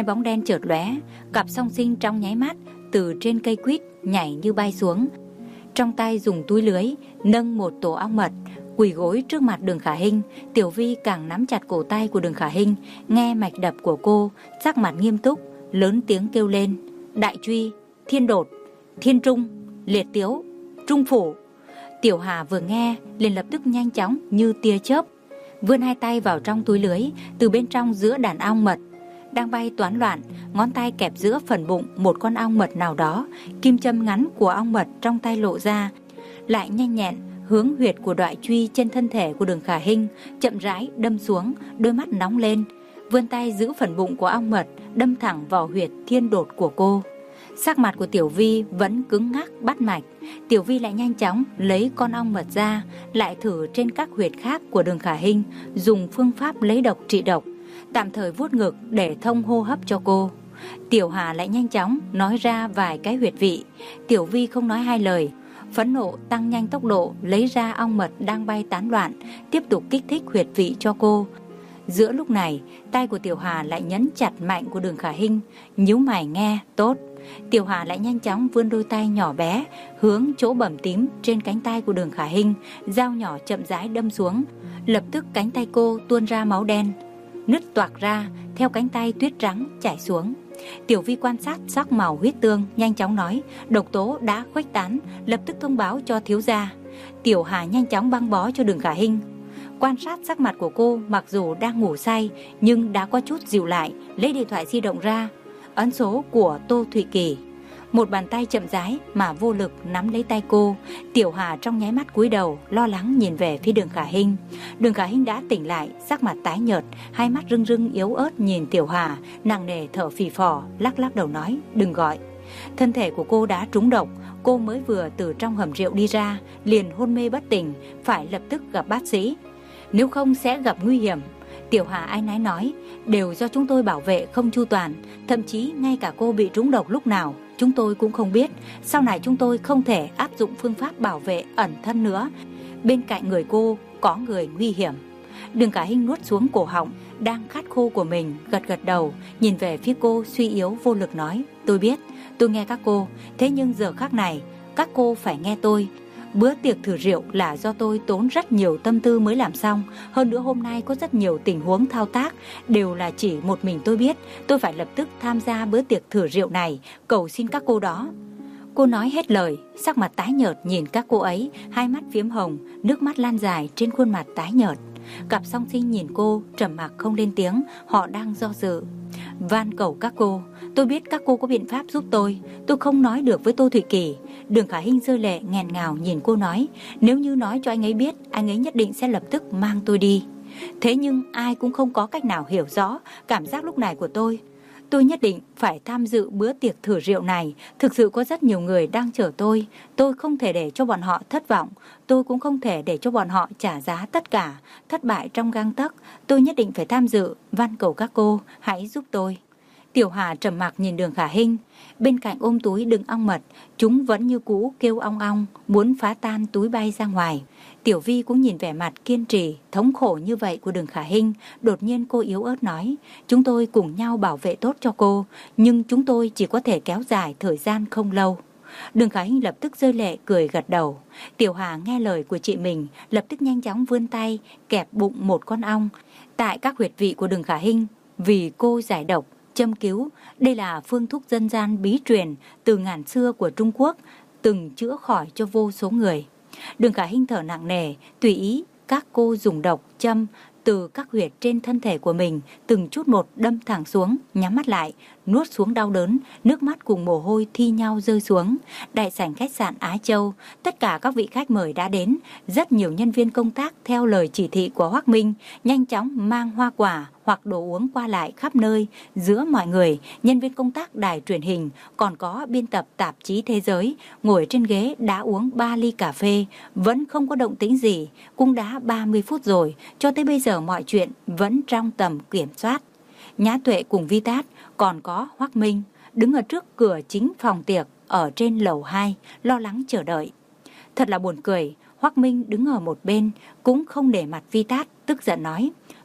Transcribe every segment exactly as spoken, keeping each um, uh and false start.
Hai bóng đen chợt lóe, cặp song sinh trong nháy mắt từ trên cây quýt nhảy như bay xuống. Trong tay dùng túi lưới nâng một tổ ong mật, quỳ gối trước mặt Đường Khả Hinh. Tiểu Vi càng nắm chặt cổ tay của Đường Khả Hinh, nghe mạch đập của cô, sắc mặt nghiêm túc, lớn tiếng kêu lên: Đại Truy, Thiên Đột, Thiên Trung, Liệt Tiếu, Trung Phủ. Tiểu Hà vừa nghe liền lập tức nhanh chóng như tia chớp vươn hai tay vào trong túi lưới. Từ bên trong giữa đàn ong mật đang bay toán loạn, ngón tay kẹp giữa phần bụng một con ong mật nào đó. Kim châm ngắn của ong mật trong tay lộ ra, lại nhanh nhẹn hướng huyệt của Đại Truy trên thân thể của Đường Khả Hinh chậm rãi đâm xuống. Đôi mắt nóng lên, vươn tay giữ phần bụng của ong mật đâm thẳng vào huyệt Thiên Đột của cô. Sắc mặt của Tiểu Vi vẫn cứng ngắc bắt mạch. Tiểu Vi lại nhanh chóng lấy con ong mật ra, lại thử trên các huyệt khác của Đường Khả Hinh, dùng phương pháp lấy độc trị độc, tạm thời vuốt ngực để thông hô hấp cho cô. Tiểu Hà lại nhanh chóng nói ra vài cái huyệt vị. Tiểu Vi không nói hai lời, phẫn nộ tăng nhanh tốc độ lấy ra ong mật đang bay tán loạn, tiếp tục kích thích huyệt vị cho cô. Giữa lúc này, tay của Tiểu Hà lại nhấn chặt mạnh của Đường Khả Hinh, nhíu mày nghe tốt. Tiểu Hà lại nhanh chóng vươn đôi tay nhỏ bé hướng chỗ bầm tím trên cánh tay của Đường Khả Hinh, dao nhỏ chậm rãi đâm xuống. Lập tức cánh tay cô tuôn ra máu đen, nứt toạc ra theo cánh tay tuyết trắng chảy xuống. Tiểu Vi quan sát sắc màu huyết tương, nhanh chóng nói: độc tố đã khuếch tán, lập tức thông báo cho thiếu gia. Tiểu Hà nhanh chóng băng bó cho Đường Khả Hinh. Quan sát sắc mặt của cô, mặc dù đang ngủ say nhưng đã có chút dịu lại, lấy điện thoại di động ra, ấn số của Tô Thụy Kỳ. Một bàn tay chậm rãi mà vô lực nắm lấy tay cô. Tiểu Hà trong nháy mắt cúi đầu, lo lắng nhìn về phía Đường Khả Hinh. Đường Khả Hinh đã tỉnh lại, sắc mặt tái nhợt, hai mắt rưng rưng yếu ớt nhìn Tiểu Hà, nặng nề thở phì phò, lắc lắc đầu nói: đừng gọi. Thân thể của cô đã trúng độc, cô mới vừa từ trong hầm rượu đi ra, liền hôn mê bất tỉnh, phải lập tức gặp bác sĩ, nếu không sẽ gặp nguy hiểm. Tiểu Hà áy náy nói: đều do chúng tôi bảo vệ không chu toàn, thậm chí ngay cả cô bị trúng độc lúc nào chúng tôi cũng không biết. Sau này chúng tôi không thể áp dụng phương pháp bảo vệ ẩn thân nữa, bên cạnh người cô có người nguy hiểm. Đường Khả Hinh nuốt xuống cổ họng đang khát khô của mình, gật gật đầu, nhìn về phía cô suy yếu vô lực nói: tôi biết, tôi nghe các cô, thế nhưng giờ khắc này các cô phải nghe tôi. Bữa tiệc thử rượu là do tôi tốn rất nhiều tâm tư mới làm xong. Hơn nữa hôm nay có rất nhiều tình huống thao tác, đều là chỉ một mình tôi biết. Tôi phải lập tức tham gia bữa tiệc thử rượu này, cầu xin các cô đó. Cô nói hết lời, sắc mặt tái nhợt nhìn các cô ấy, hai mắt phiếm hồng, nước mắt lan dài trên khuôn mặt tái nhợt. Cặp song sinh nhìn cô, trầm mặc không lên tiếng, họ đang do dự. Van cầu các cô, tôi biết các cô có biện pháp giúp tôi, tôi không nói được với Tô Thụy Kỳ. Đường Khả Hinh rơi lệ nghẹn ngào nhìn cô nói: nếu như nói cho anh ấy biết, anh ấy nhất định sẽ lập tức mang tôi đi. Thế nhưng ai cũng không có cách nào hiểu rõ cảm giác lúc này của tôi. Tôi nhất định phải tham dự bữa tiệc thử rượu này. Thực sự có rất nhiều người đang chờ tôi. Tôi không thể để cho bọn họ thất vọng. Tôi cũng không thể để cho bọn họ trả giá tất cả. Thất bại trong gang tấc. Tôi nhất định phải tham dự. Van cầu các cô, hãy giúp tôi. Tiểu Hà trầm mặc nhìn Đường Khả Hinh. Bên cạnh ôm túi đựng ong mật, chúng vẫn như cũ kêu ong ong, muốn phá tan túi bay ra ngoài. Tiểu Vi cũng nhìn vẻ mặt kiên trì, thống khổ như vậy của Đường Khả Hinh. Đột nhiên cô yếu ớt nói: chúng tôi cùng nhau bảo vệ tốt cho cô, nhưng chúng tôi chỉ có thể kéo dài thời gian không lâu. Đường Khả Hinh lập tức rơi lệ cười gật đầu. Tiểu Hà nghe lời của chị mình, lập tức nhanh chóng vươn tay kẹp bụng một con ong tại các huyệt vị của Đường Khả Hinh, vì cô giải độc châm cứu. Đây là phương thuốc dân gian bí truyền từ ngàn xưa của Trung Quốc, từng chữa khỏi cho vô số người. Đường Khả Hinh thở nặng nề, tùy ý các cô dùng độc châm từ các huyệt trên thân thể của mình, từng chút một đâm thẳng xuống, nhắm mắt lại, nuốt xuống đau đớn, nước mắt cùng mồ hôi thi nhau rơi xuống. Đại sảnh khách sạn Á Châu, tất cả các vị khách mời đã đến, rất nhiều nhân viên công tác theo lời chỉ thị của Hoắc Minh, nhanh chóng mang hoa quả hoặc đồ uống qua lại khắp nơi. Giữa mọi người, nhân viên công tác đài truyền hình, còn có biên tập tạp chí Thế Giới, ngồi trên ghế đã uống ba ly cà phê, vẫn không có động tĩnh gì. Cũng đã ba mươi phút rồi, cho tới bây giờ mọi chuyện vẫn trong tầm kiểm soát. Nhã Tuệ cùng Vi Tát, còn có Hoắc Minh đứng ở trước cửa chính phòng tiệc ở trên lầu hai, lo lắng chờ đợi. Thật là buồn cười, Hoắc Minh đứng ở một bên cũng không để mặt Vi Tát, tức giận nói: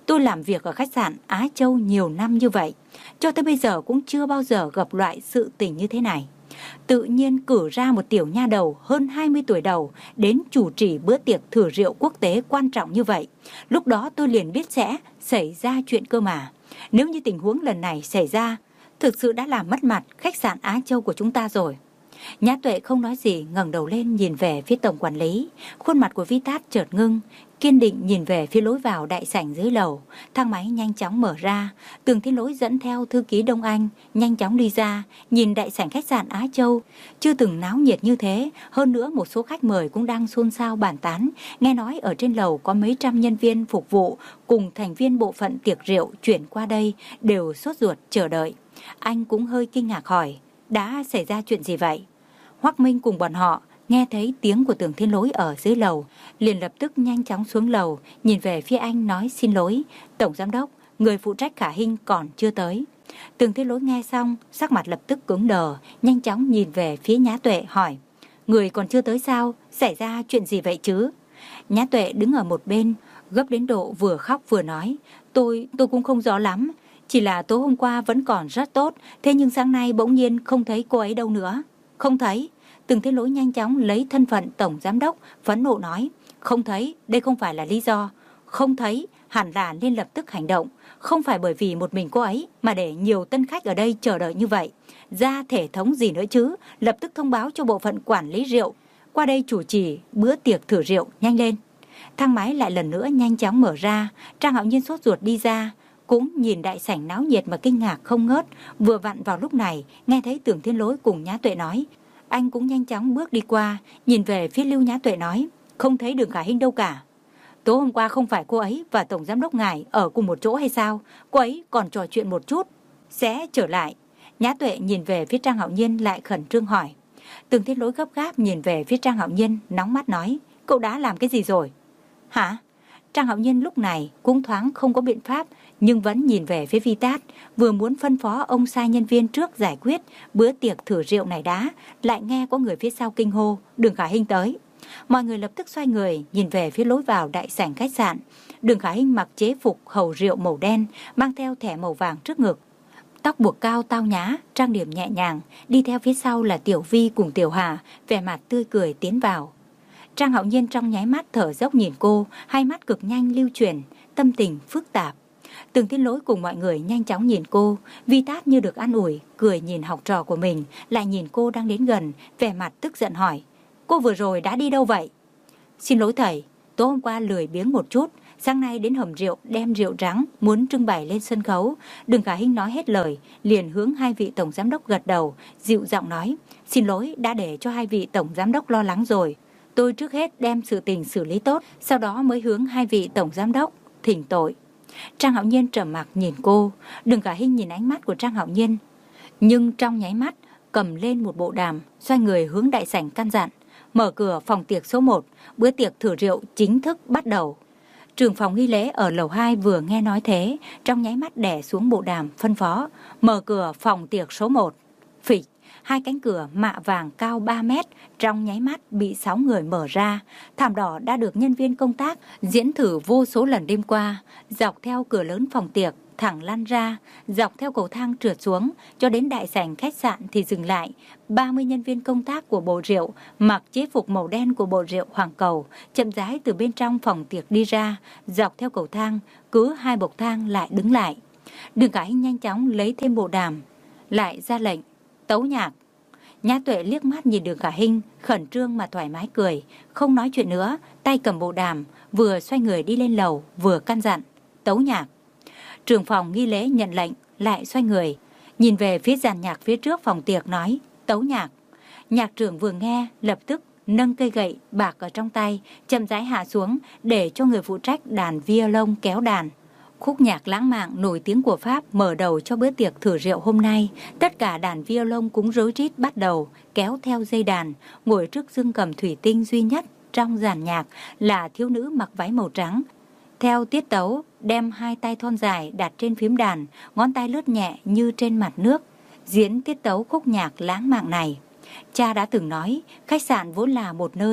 Tôi làm việc ở khách sạn Á Châu nhiều năm như vậy, cho tới bây giờ cũng chưa bao giờ gặp loại sự tình như thế này. Tự nhiên cử ra một tiểu nha đầu hơn hai mươi tuổi đầu đến chủ trì bữa tiệc thử rượu quốc tế quan trọng như vậy. Lúc đó tôi liền biết sẽ xảy ra chuyện cơ mà. Nếu như tình huống lần này xảy ra, thực sự đã làm mất mặt khách sạn Á Châu của chúng ta rồi. Nhã Tuệ không nói gì, ngẩng đầu lên nhìn về phía tổng quản lý. Khuôn mặt của Vi Tát chợt ngưng, kiên định nhìn về phía lối vào đại sảnh dưới lầu. Thang máy nhanh chóng mở ra, Tường Thiên Lỗi dẫn theo thư ký Đông Anh nhanh chóng đi ra, nhìn đại sảnh khách sạn Á Châu chưa từng náo nhiệt như thế. Hơn nữa một số khách mời cũng đang xôn xao bàn tán. Nghe nói ở trên lầu có mấy trăm nhân viên phục vụ cùng thành viên bộ phận tiệc rượu chuyển qua đây đều sốt ruột chờ đợi. Anh cũng hơi kinh ngạc hỏi, đã xảy ra chuyện gì vậy? Hoắc Minh cùng bọn họ nghe thấy tiếng của Tường Thiên Lỗi ở dưới lầu, liền lập tức nhanh chóng xuống lầu, nhìn về phía anh nói xin lỗi, tổng giám đốc, người phụ trách Khả Hinh còn chưa tới. Tường Thiên Lỗi nghe xong, sắc mặt lập tức cứng đờ, nhanh chóng nhìn về phía Nhã Tuệ hỏi, người còn chưa tới sao, xảy ra chuyện gì vậy chứ? Nhã Tuệ đứng ở một bên, gấp đến độ vừa khóc vừa nói, tôi, tôi cũng không rõ lắm, chỉ là tối hôm qua vẫn còn rất tốt, thế nhưng sáng nay bỗng nhiên không thấy cô ấy đâu nữa. Không thấy. Tường Thiên Lỗi nhanh chóng lấy thân phận tổng giám đốc phẫn nộ nói, không thấy, đây không phải là lý do. Không thấy, hẳn là nên lập tức hành động. Không phải bởi vì một mình cô ấy mà để nhiều tân khách ở đây chờ đợi như vậy. Ra thể thống gì nữa chứ, lập tức thông báo cho bộ phận quản lý rượu qua đây chủ trì bữa tiệc thử rượu, nhanh lên. Thang máy lại lần nữa nhanh chóng mở ra, Trang Hạo Nhiên sốt ruột đi ra, cũng nhìn đại sảnh náo nhiệt mà kinh ngạc không ngớt. Vừa vặn vào lúc này nghe thấy Tưởng Thiên Lỗi cùng Nhã Tuệ nói, anh cũng nhanh chóng bước đi qua, nhìn về phía Lưu Nhã Tuệ nói, không thấy Đường Khả Hinh đâu cả. Tối hôm qua không phải cô ấy và tổng giám đốc ngài ở cùng một chỗ hay sao? Cô ấy còn trò chuyện một chút sẽ trở lại. Nhã Tuệ nhìn về phía Trang Hạo Nhiên lại khẩn trương hỏi. Tưởng Thiên Lỗi gấp gáp nhìn về phía Trang Hạo Nhiên, nóng mắt nói, cậu đã làm cái gì rồi? Hả? Trang Hạo Nhiên lúc này cũng thoáng không có biện pháp, nhưng vẫn nhìn về phía Vi Tát, vừa muốn phân phó ông sai nhân viên trước giải quyết bữa tiệc thử rượu này đã, lại nghe có người phía sau kinh hô, Đường Khả Hinh tới. Mọi người lập tức xoay người nhìn về phía lối vào đại sảnh khách sạn. Đường Khả Hinh mặc chế phục hầu rượu màu đen, mang theo thẻ màu vàng trước ngực, tóc buộc cao tao nhã, trang điểm nhẹ nhàng, đi theo phía sau là Tiểu Vi cùng Tiểu Hà, vẻ mặt tươi cười tiến vào. Trang Hạo Nhiên trong nháy mắt thở dốc nhìn cô, hai mắt cực nhanh lưu chuyển, tâm tình phức tạp. Tường Thiên Lỗi cùng mọi người nhanh chóng nhìn cô, Vi Tát như được an ủi, cười nhìn học trò của mình, lại nhìn cô đang đến gần, vẻ mặt tức giận hỏi, cô vừa rồi đã đi đâu vậy? Xin lỗi thầy, tối hôm qua lười biếng một chút, sáng nay đến hầm rượu đem rượu trắng muốn trưng bày lên sân khấu. Đường Khả Hinh nói hết lời, liền hướng hai vị tổng giám đốc gật đầu, dịu giọng nói, xin lỗi đã để cho hai vị tổng giám đốc lo lắng rồi. Tôi trước hết đem sự tình xử lý tốt, sau đó mới hướng hai vị tổng giám đốc thỉnh tội. Trang Hạo Nhiên trầm mặc nhìn cô, Đường Khả Hinh nhìn ánh mắt của Trang Hạo Nhiên, nhưng trong nháy mắt cầm lên một bộ đàm, xoay người hướng đại sảnh căn dặn, mở cửa phòng tiệc số một, bữa tiệc thử rượu chính thức bắt đầu. Trưởng phòng nghi lễ ở lầu hai vừa nghe nói thế, trong nháy mắt đè xuống bộ đàm phân phó, mở cửa phòng tiệc số một. Phịch, hai cánh cửa mạ vàng cao ba mét trong nháy mắt bị sáu người mở ra. Thảm đỏ đã được nhân viên công tác diễn thử vô số lần đêm qua, dọc theo cửa lớn phòng tiệc thẳng lăn ra, dọc theo cầu thang trượt xuống, cho đến đại sảnh khách sạn thì dừng lại. ba mươi nhân viên công tác của bộ rượu mặc chế phục màu đen của bộ rượu Hoàng Cầu chậm rãi từ bên trong phòng tiệc đi ra, dọc theo cầu thang, cứ hai bậc thang lại đứng lại. Đường Khả Hinh nhanh chóng lấy thêm bộ đàm, lại ra lệnh tấu nhạc. Nhã Tuệ liếc mắt nhìn Đường Khả Hinh, khẩn trương mà thoải mái cười, không nói chuyện nữa, tay cầm bộ đàm, vừa xoay người đi lên lầu, vừa căn dặn tấu nhạc. Trưởng phòng nghi lễ nhận lệnh, lại xoay người, nhìn về phía dàn nhạc phía trước phòng tiệc nói, tấu nhạc. Nhạc trưởng vừa nghe, lập tức nâng cây gậy bạc ở trong tay, chậm rãi hạ xuống, để cho người phụ trách đàn violon kéo đàn. Khúc nhạc lãng mạn nổi tiếng của Pháp mở đầu cho bữa tiệc thử rượu hôm nay. Tất cả đàn violon cũng rối rít bắt đầu, kéo theo dây đàn, ngồi trước dương cầm thủy tinh duy nhất trong dàn nhạc là thiếu nữ mặc váy màu trắng. Theo tiết tấu, đem hai tay thon dài đặt trên phím đàn, ngón tay lướt nhẹ như trên mặt nước, diễn tiết tấu khúc nhạc lãng mạn này. Cha đã từng nói, khách sạn vốn là một nơi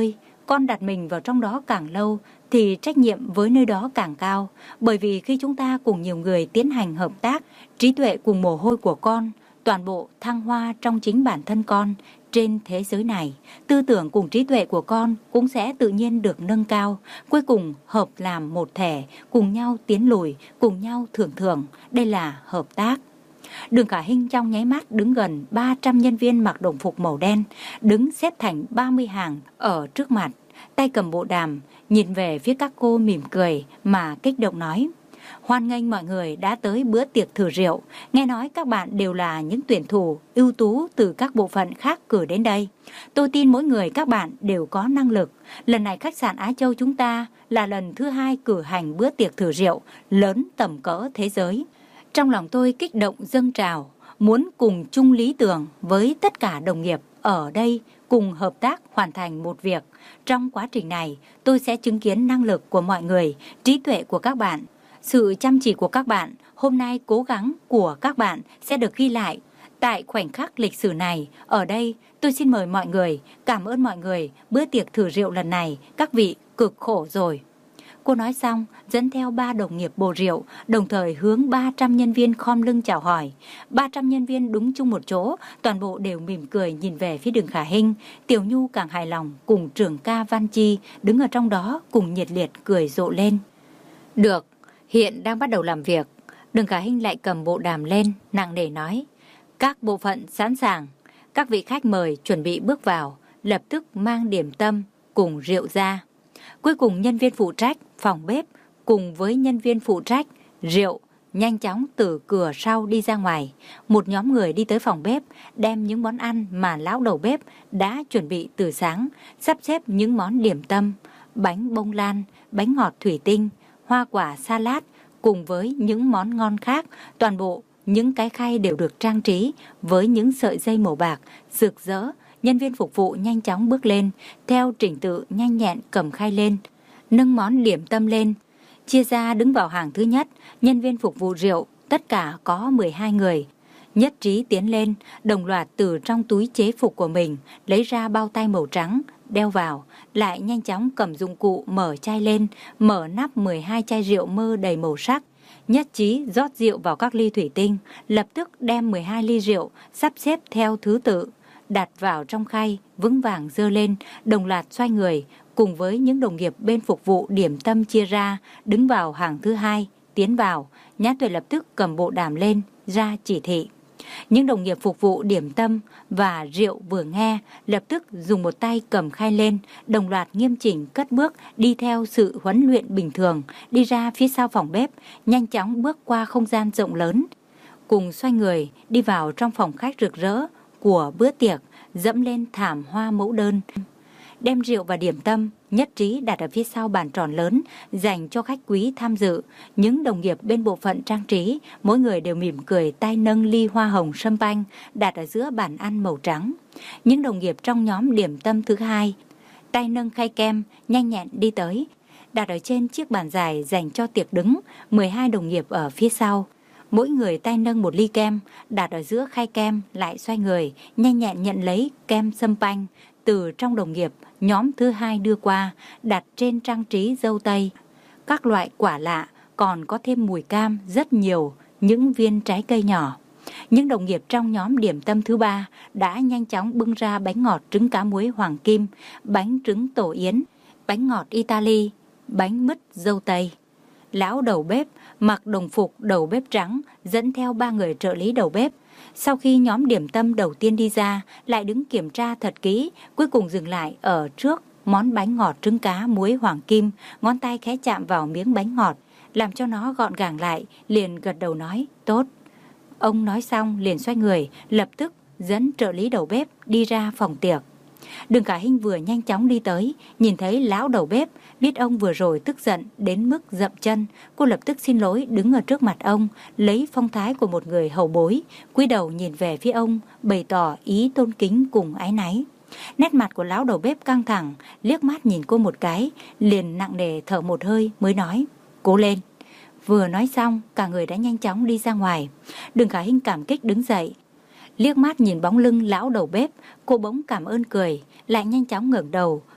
con đặt mình vào trong đó càng lâu thì trách nhiệm với nơi đó càng cao. Bởi vì khi chúng ta cùng nhiều người tiến hành hợp tác, trí tuệ cùng mồ hôi của con toàn bộ thăng hoa trong chính bản thân con trên thế giới này. Tư tưởng cùng trí tuệ của con cũng sẽ tự nhiên được nâng cao. Cuối cùng hợp làm một thể, cùng nhau tiến lùi, cùng nhau thưởng thưởng. Đây là hợp tác. Đường Khả Hinh trong nháy mắt đứng gần ba trăm nhân viên mặc đồng phục màu đen, đứng xếp thành ba mươi hàng ở trước mặt, tay cầm bộ đàm, nhìn về phía các cô mỉm cười mà kích động nói: hoan nghênh mọi người đã tới bữa tiệc thử rượu. Nghe nói các bạn đều là những tuyển thủ ưu tú từ các bộ phận khác cử đến đây. Tôi tin mỗi người các bạn đều có năng lực. Lần này khách sạn Á Châu chúng ta là lần thứ hai cử hành bữa tiệc thử rượu lớn tầm cỡ thế giới. Trong lòng tôi kích động dâng trào, muốn cùng chung lý tưởng với tất cả đồng nghiệp ở đây cùng hợp tác hoàn thành một việc. Trong quá trình này, tôi sẽ chứng kiến năng lực của mọi người, trí tuệ của các bạn, sự chăm chỉ của các bạn. Hôm nay cố gắng của các bạn sẽ được ghi lại tại khoảnh khắc lịch sử này. Ở đây tôi xin mời mọi người, cảm ơn mọi người, bữa tiệc thử rượu lần này các vị cực khổ rồi. Cô nói xong, dẫn theo ba đồng nghiệp bồ rượu, đồng thời hướng ba trăm nhân viên khom lưng chào hỏi. ba trăm nhân viên đúng chung một chỗ, toàn bộ đều mỉm cười nhìn về phía Đường Khả Hinh. Tiểu Nhu càng hài lòng, cùng trưởng ca Văn Chi đứng ở trong đó cùng nhiệt liệt cười rộ lên. Được, hiện đang bắt đầu làm việc. Đường Khả Hinh lại cầm bộ đàm lên, nặng nề nói: các bộ phận sẵn sàng, các vị khách mời chuẩn bị bước vào, lập tức mang điểm tâm cùng rượu ra. Cuối cùng nhân viên phụ trách phòng bếp cùng với nhân viên phụ trách rượu nhanh chóng từ cửa sau đi ra ngoài. Một nhóm người đi tới phòng bếp, đem những món ăn mà lão đầu bếp đã chuẩn bị từ sáng, sắp xếp những món điểm tâm, bánh bông lan, bánh ngọt thủy tinh, hoa quả salad cùng với những món ngon khác. Toàn bộ những cái khay đều được trang trí với những sợi dây màu bạc rực rỡ. Nhân viên phục vụ nhanh chóng bước lên, theo trình tự nhanh nhẹn cầm khay lên, nâng món điểm tâm lên, chia ra đứng vào hàng thứ nhất. Nhân viên phục vụ rượu, tất cả có mười hai người, nhất trí tiến lên, đồng loạt từ trong túi chế phục của mình lấy ra bao tay màu trắng, đeo vào, lại nhanh chóng cầm dụng cụ mở chai lên, mở nắp mười hai chai rượu mơ đầy màu sắc. Nhất trí rót rượu vào các ly thủy tinh, lập tức đem mười hai ly rượu sắp xếp theo thứ tự, đặt vào trong khay, vững vàng dơ lên, đồng loạt xoay người, cùng với những đồng nghiệp bên phục vụ điểm tâm chia ra, đứng vào hàng thứ hai, tiến vào. Nhã Tuệ lập tức cầm bộ đàm lên, ra chỉ thị. Những đồng nghiệp phục vụ điểm tâm và rượu vừa nghe, lập tức dùng một tay cầm khay lên, đồng loạt nghiêm chỉnh cất bước đi theo sự huấn luyện bình thường, đi ra phía sau phòng bếp, nhanh chóng bước qua không gian rộng lớn, cùng xoay người đi vào trong phòng khách rực rỡ của bữa tiệc, dẫm lên thảm hoa mẫu đơn, đem rượu và điểm tâm nhất trí đặt ở phía sau bàn tròn lớn dành cho khách quý tham dự. Những đồng nghiệp bên bộ phận trang trí, mỗi người đều mỉm cười, tay nâng ly hoa hồng sâm panh đặt ở giữa bàn ăn màu trắng. Những đồng nghiệp trong nhóm điểm tâm thứ hai, tay nâng khay kem nhanh nhẹn đi tới, đặt ở trên chiếc bàn dài dành cho tiệc đứng. Mười hai đồng nghiệp ở phía sau, mỗi người tay nâng một ly kem đặt ở giữa khay kem, lại xoay người nhanh nhẹn nhận lấy kem sâm panh từ trong đồng nghiệp nhóm thứ hai đưa qua, đặt trên trang trí dâu tây, các loại quả lạ, còn có thêm mùi cam rất nhiều, những viên trái cây nhỏ. Những đồng nghiệp trong nhóm điểm tâm thứ ba đã nhanh chóng bưng ra bánh ngọt trứng cá muối hoàng kim, bánh trứng tổ yến, bánh ngọt Italy, bánh mứt dâu tây. Lão đầu bếp mặc đồng phục đầu bếp trắng dẫn theo ba người trợ lý đầu bếp. Sau khi nhóm điểm tâm đầu tiên đi ra, lại đứng kiểm tra thật kỹ, cuối cùng dừng lại ở trước món bánh ngọt trứng cá muối hoàng kim, ngón tay khẽ chạm vào miếng bánh ngọt, làm cho nó gọn gàng lại, liền gật đầu nói: tốt. Ông nói xong liền xoay người, lập tức dẫn trợ lý đầu bếp đi ra phòng tiệc. Đường Khả Hinh vừa nhanh chóng đi tới, nhìn thấy lão đầu bếp, biết ông vừa rồi tức giận đến mức dậm chân, cô lập tức xin lỗi đứng ở trước mặt ông, lấy phong thái của một người hầu bối, cúi đầu nhìn về phía ông, bày tỏ ý tôn kính cùng áy náy. Nét mặt của lão đầu bếp căng thẳng, liếc mắt nhìn cô một cái, liền nặng nề thở một hơi mới nói: cố lên. Vừa nói xong, cả người đã nhanh chóng đi ra ngoài. Đường Khả Hinh cảm kích đứng dậy, liếc mắt nhìn bóng lưng lão đầu bếp, cô bỗng cảm ơn cười, lại nhanh chóng ngẩng đầu,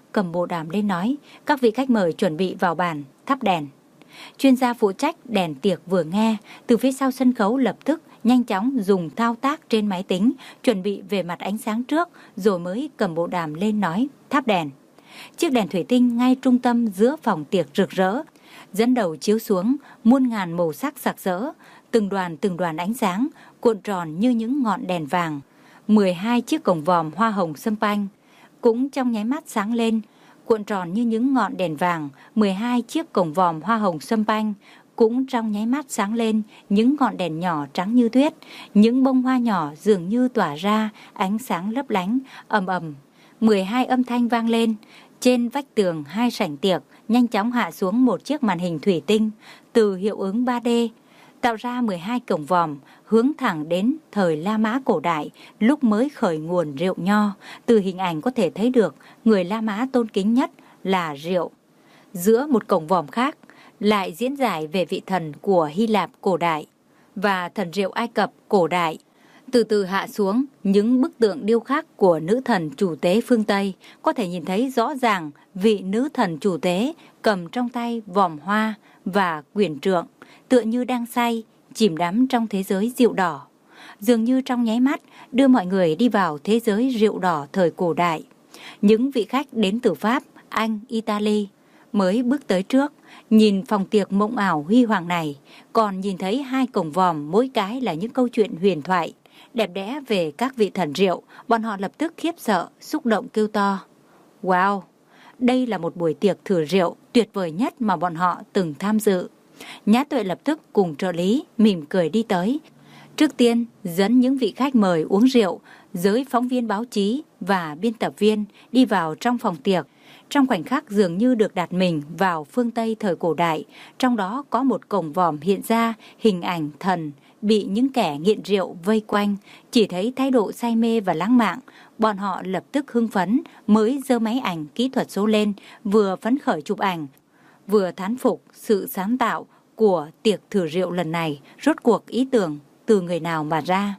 cầm bộ đàm lên nói, các vị khách mời chuẩn bị vào bàn, thắp đèn. Chuyên gia phụ trách đèn tiệc vừa nghe, từ phía sau sân khấu lập tức nhanh chóng dùng thao tác trên máy tính, chuẩn bị về mặt ánh sáng trước, rồi mới cầm bộ đàm lên nói, thắp đèn. Chiếc đèn thủy tinh ngay trung tâm giữa phòng tiệc rực rỡ, dẫn đầu chiếu xuống muôn ngàn màu sắc sặc sỡ, từng đoàn từng đoàn ánh sáng, cuộn tròn như những ngọn đèn vàng. mười hai chiếc cổng vòm hoa hồng sâm panh cũng trong nháy mắt sáng lên, cuộn tròn như những ngọn đèn vàng. mười hai chiếc cổng vòm hoa hồng sâm panh cũng trong nháy mắt sáng lên, những ngọn đèn nhỏ trắng như tuyết, những bông hoa nhỏ dường như tỏa ra ánh sáng lấp lánh, ầm ầm. mười hai âm thanh vang lên. Trên vách tường hai sảnh tiệc nhanh chóng hạ xuống một chiếc màn hình thủy tinh từ hiệu ứng ba D, tạo ra mười hai cổng vòm hướng thẳng đến thời La Mã cổ đại, lúc mới khởi nguồn rượu nho. Từ hình ảnh có thể thấy được người La Mã tôn kính nhất là rượu. Giữa một cổng vòm khác lại diễn giải về vị thần của Hy Lạp cổ đại và thần rượu Ai Cập cổ đại. Từ từ hạ xuống những bức tượng điêu khắc của nữ thần chủ tế phương Tây, có thể nhìn thấy rõ ràng vị nữ thần chủ tế cầm trong tay vòm hoa và quyển trượng, tựa như đang say, chìm đắm trong thế giới rượu đỏ. Dường như trong nháy mắt đưa mọi người đi vào thế giới rượu đỏ thời cổ đại. Những vị khách đến từ Pháp, Anh, Italy mới bước tới trước, nhìn phòng tiệc mộng ảo huy hoàng này, còn nhìn thấy hai cổng vòm mỗi cái là những câu chuyện huyền thoại đẹp đẽ về các vị thần rượu. Bọn họ lập tức khiếp sợ, xúc động kêu to. Wow, đây là một buổi tiệc thử rượu tuyệt vời nhất mà bọn họ từng tham dự. Nhã Tuệ lập tức cùng trợ lý mỉm cười đi tới. Trước tiên dẫn những vị khách mời uống rượu, giới phóng viên báo chí và biên tập viên đi vào trong phòng tiệc. Trong khoảnh khắc dường như được đặt mình vào phương Tây thời cổ đại, trong đó có một cổng vòm hiện ra hình ảnh thần bị những kẻ nghiện rượu vây quanh. Chỉ thấy thái độ say mê và lãng mạn, bọn họ lập tức hưng phấn, mới giơ máy ảnh kỹ thuật số lên, vừa phấn khởi chụp ảnh, vừa thán phục sự sáng tạo của tiệc thử rượu lần này. Rốt cuộc ý tưởng từ người nào mà ra?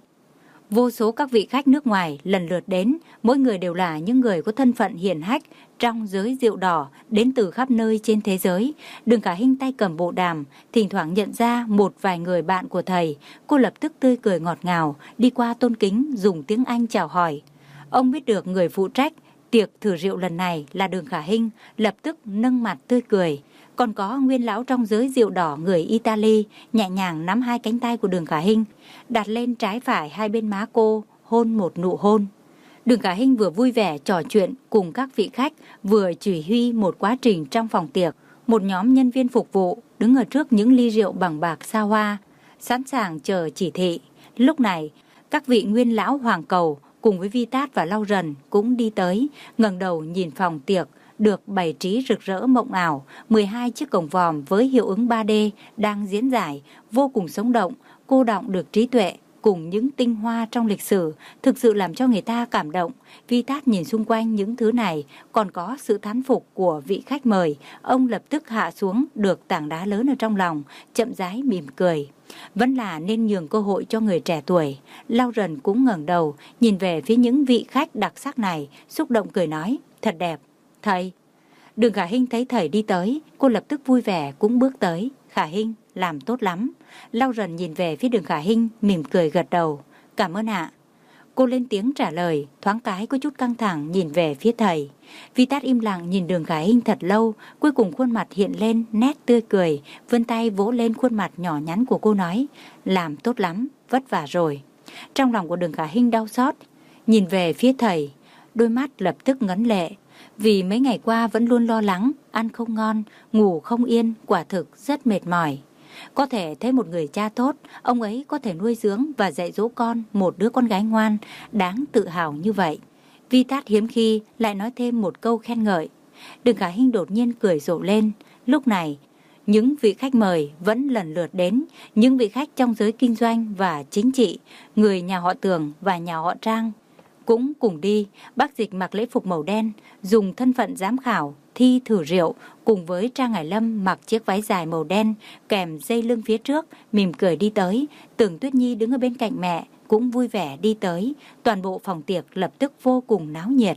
Vô số các vị khách nước ngoài lần lượt đến, mỗi người đều là những người có thân phận hiển hách trong giới rượu đỏ, đến từ khắp nơi trên thế giới. Đường Khả Hinh tay cầm bộ đàm, thỉnh thoảng nhận ra một vài người bạn của thầy. Cô lập tức tươi cười ngọt ngào, đi qua tôn kính dùng tiếng Anh chào hỏi. Ông biết được người phụ trách tiệc thử rượu lần này là Đường Khả Hinh, lập tức nâng mặt tươi cười. Còn có nguyên lão trong giới rượu đỏ người Italy nhẹ nhàng nắm hai cánh tay của Đường Khả Hinh, đặt lên trái phải hai bên má cô, hôn một nụ hôn. Đường Khả Hinh vừa vui vẻ trò chuyện cùng các vị khách, vừa chỉ huy một quá trình trong phòng tiệc. Một nhóm nhân viên phục vụ đứng ở trước những ly rượu bằng bạc xa hoa, sẵn sàng chờ chỉ thị. Lúc này, các vị nguyên lão hoàng cầu cùng với Vi Tát và Lau Rần cũng đi tới, ngẩng đầu nhìn phòng tiệc được bày trí rực rỡ mộng ảo. mười hai chiếc cổng vòm với hiệu ứng ba D đang diễn giải vô cùng sống động, cô đọng được trí tuệ cùng những tinh hoa trong lịch sử, thực sự làm cho người ta cảm động. Vi Tát nhìn xung quanh những thứ này, còn có sự thán phục của vị khách mời, ông lập tức hạ xuống được tảng đá lớn ở trong lòng, chậm rãi mỉm cười. Vẫn là nên nhường cơ hội cho người trẻ tuổi. Lau Rần cũng ngẩng đầu nhìn về phía những vị khách đặc sắc này, xúc động cười nói, thật đẹp. Thầy. Đường Khả Hinh thấy thầy đi tới, cô lập tức vui vẻ cũng bước tới. Khả Hinh, làm tốt lắm. Lau Rần nhìn về phía Đường Khả Hinh, mỉm cười gật đầu. Cảm ơn ạ. Cô lên tiếng trả lời, thoáng cái có chút căng thẳng nhìn về phía thầy. Vi Tát im lặng nhìn Đường Khả Hinh thật lâu, cuối cùng khuôn mặt hiện lên nét tươi cười, vươn tay vỗ lên khuôn mặt nhỏ nhắn của cô nói, làm tốt lắm, vất vả rồi. Trong lòng của Đường Khả Hinh đau xót, nhìn về phía thầy, đôi mắt lập tức ngấn lệ. Vì mấy ngày qua vẫn luôn lo lắng, ăn không ngon, ngủ không yên, quả thực rất mệt mỏi. Có thể thấy một người cha tốt, ông ấy có thể nuôi dưỡng và dạy dỗ con một đứa con gái ngoan, đáng tự hào như vậy. Vi Tát hiếm khi lại nói thêm một câu khen ngợi. Đường Khả Hinh đột nhiên cười rộ lên. Lúc này, những vị khách mời vẫn lần lượt đến, những vị khách trong giới kinh doanh và chính trị, người nhà họ Tường và nhà họ Trang cũng cùng đi. Bác Dịch mặc lễ phục màu đen, dùng thân phận giám khảo thi thử rượu, cùng với Trang Ngải Lâm mặc chiếc váy dài màu đen kèm dây lưng phía trước, mỉm cười đi tới. Tưởng Tuyết Nhi đứng ở bên cạnh mẹ cũng vui vẻ đi tới. Toàn bộ phòng tiệc lập tức vô cùng náo nhiệt.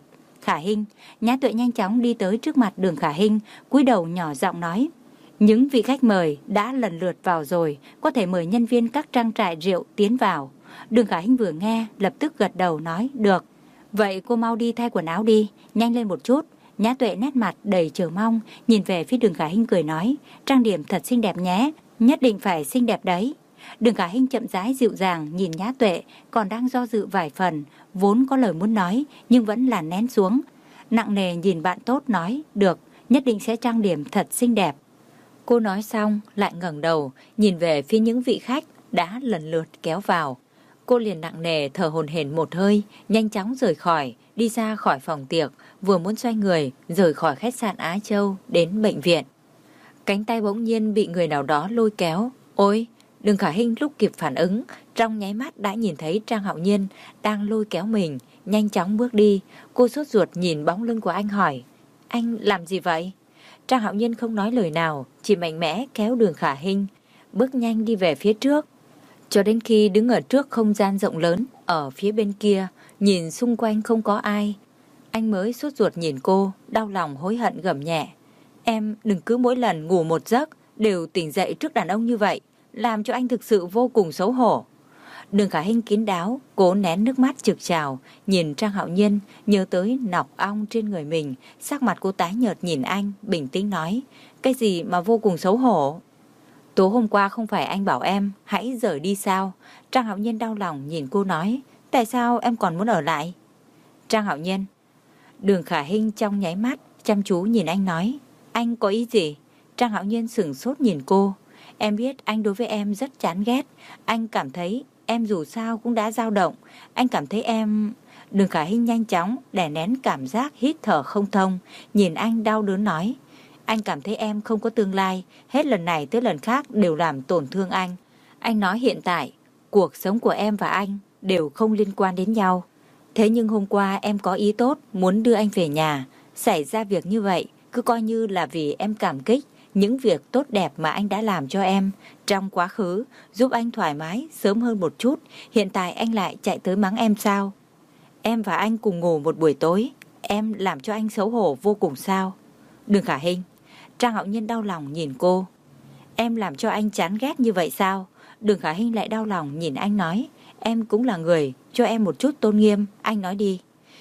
Khả Hinh. Nhã Tuệ nhanh chóng đi tới trước mặt Đường Khả Hinh, cúi đầu nhỏ giọng nói: những vị khách mời đã lần lượt vào rồi, có thể mời nhân viên các trang trại rượu tiến vào. Đường Khả Hinh vừa nghe, lập tức gật đầu nói: được. Vậy cô mau đi thay quần áo đi, nhanh lên một chút. Nhã Tuệ nét mặt đầy chờ mong, nhìn về phía Đường Khả Hinh cười nói: trang điểm thật xinh đẹp nhé, nhất định phải xinh đẹp đấy. Đường Khả Hinh chậm rãi dịu dàng nhìn Nhã Tuệ, còn đang do dự vài phần, vốn có lời muốn nói nhưng vẫn là nén xuống. Nặng nề nhìn bạn tốt nói: được, nhất định sẽ trang điểm thật xinh đẹp. Cô nói xong lại ngẩng đầu nhìn về phía những vị khách đã lần lượt kéo vào. Cô liền nặng nề thở hổn hển một hơi, nhanh chóng rời khỏi, đi ra khỏi phòng tiệc, vừa muốn xoay người rời khỏi khách sạn Á Châu đến bệnh viện. Cánh tay bỗng nhiên bị người nào đó lôi kéo. Ôi! Đường Khả Hinh lúc kịp phản ứng, trong nháy mắt đã nhìn thấy Trang Hạo Nhiên đang lôi kéo mình, nhanh chóng bước đi. Cô sốt ruột nhìn bóng lưng của anh hỏi: anh làm gì vậy? Trang Hạo Nhiên không nói lời nào, chỉ mạnh mẽ kéo Đường Khả Hinh, bước nhanh đi về phía trước. Cho đến khi đứng ở trước không gian rộng lớn, ở phía bên kia, nhìn xung quanh không có ai, anh mới sốt ruột nhìn cô, đau lòng hối hận gầm nhẹ: em đừng cứ mỗi lần ngủ một giấc đều tỉnh dậy trước đàn ông như vậy, làm cho anh thực sự vô cùng xấu hổ. Đường Khả Hinh kín đáo, cố nén nước mắt trực trào, nhìn Trang Hạo Nhiên, nhớ tới nọc ong trên người mình, sắc mặt cô tái nhợt nhìn anh, bình tĩnh nói: cái gì mà vô cùng xấu hổ? Tối hôm qua không phải anh bảo em hãy rời đi sao? Trang Hạo Nhiên đau lòng nhìn cô nói: tại sao em còn muốn ở lại? Trang Hạo Nhiên. Đường Khả Hinh trong nháy mắt chăm chú nhìn anh nói: anh có ý gì? Trang Hạo Nhiên sửng sốt nhìn cô: em biết anh đối với em rất chán ghét, anh cảm thấy em dù sao cũng đã dao động, anh cảm thấy em... Đường Khả Hinh nhanh chóng đè nén cảm giác hít thở không thông, nhìn anh đau đớn nói: anh cảm thấy em không có tương lai, hết lần này tới lần khác đều làm tổn thương anh. Anh nói hiện tại, cuộc sống của em và anh đều không liên quan đến nhau. Thế nhưng hôm qua em có ý tốt muốn đưa anh về nhà, xảy ra việc như vậy, cứ coi như là vì em cảm kích những việc tốt đẹp mà anh đã làm cho em trong quá khứ, giúp anh thoải mái sớm hơn một chút. Hiện tại anh lại chạy tới mắng em sao? Em và anh cùng ngủ một buổi tối, em làm cho anh xấu hổ vô cùng sao? Đường Khả Hinh. Trang Hạo Nhiên đau lòng nhìn cô: em làm cho anh chán ghét như vậy sao? Đường Khả Hinh lại đau lòng nhìn anh nói: em cũng là người, cho em một chút tôn nghiêm, anh nói đi.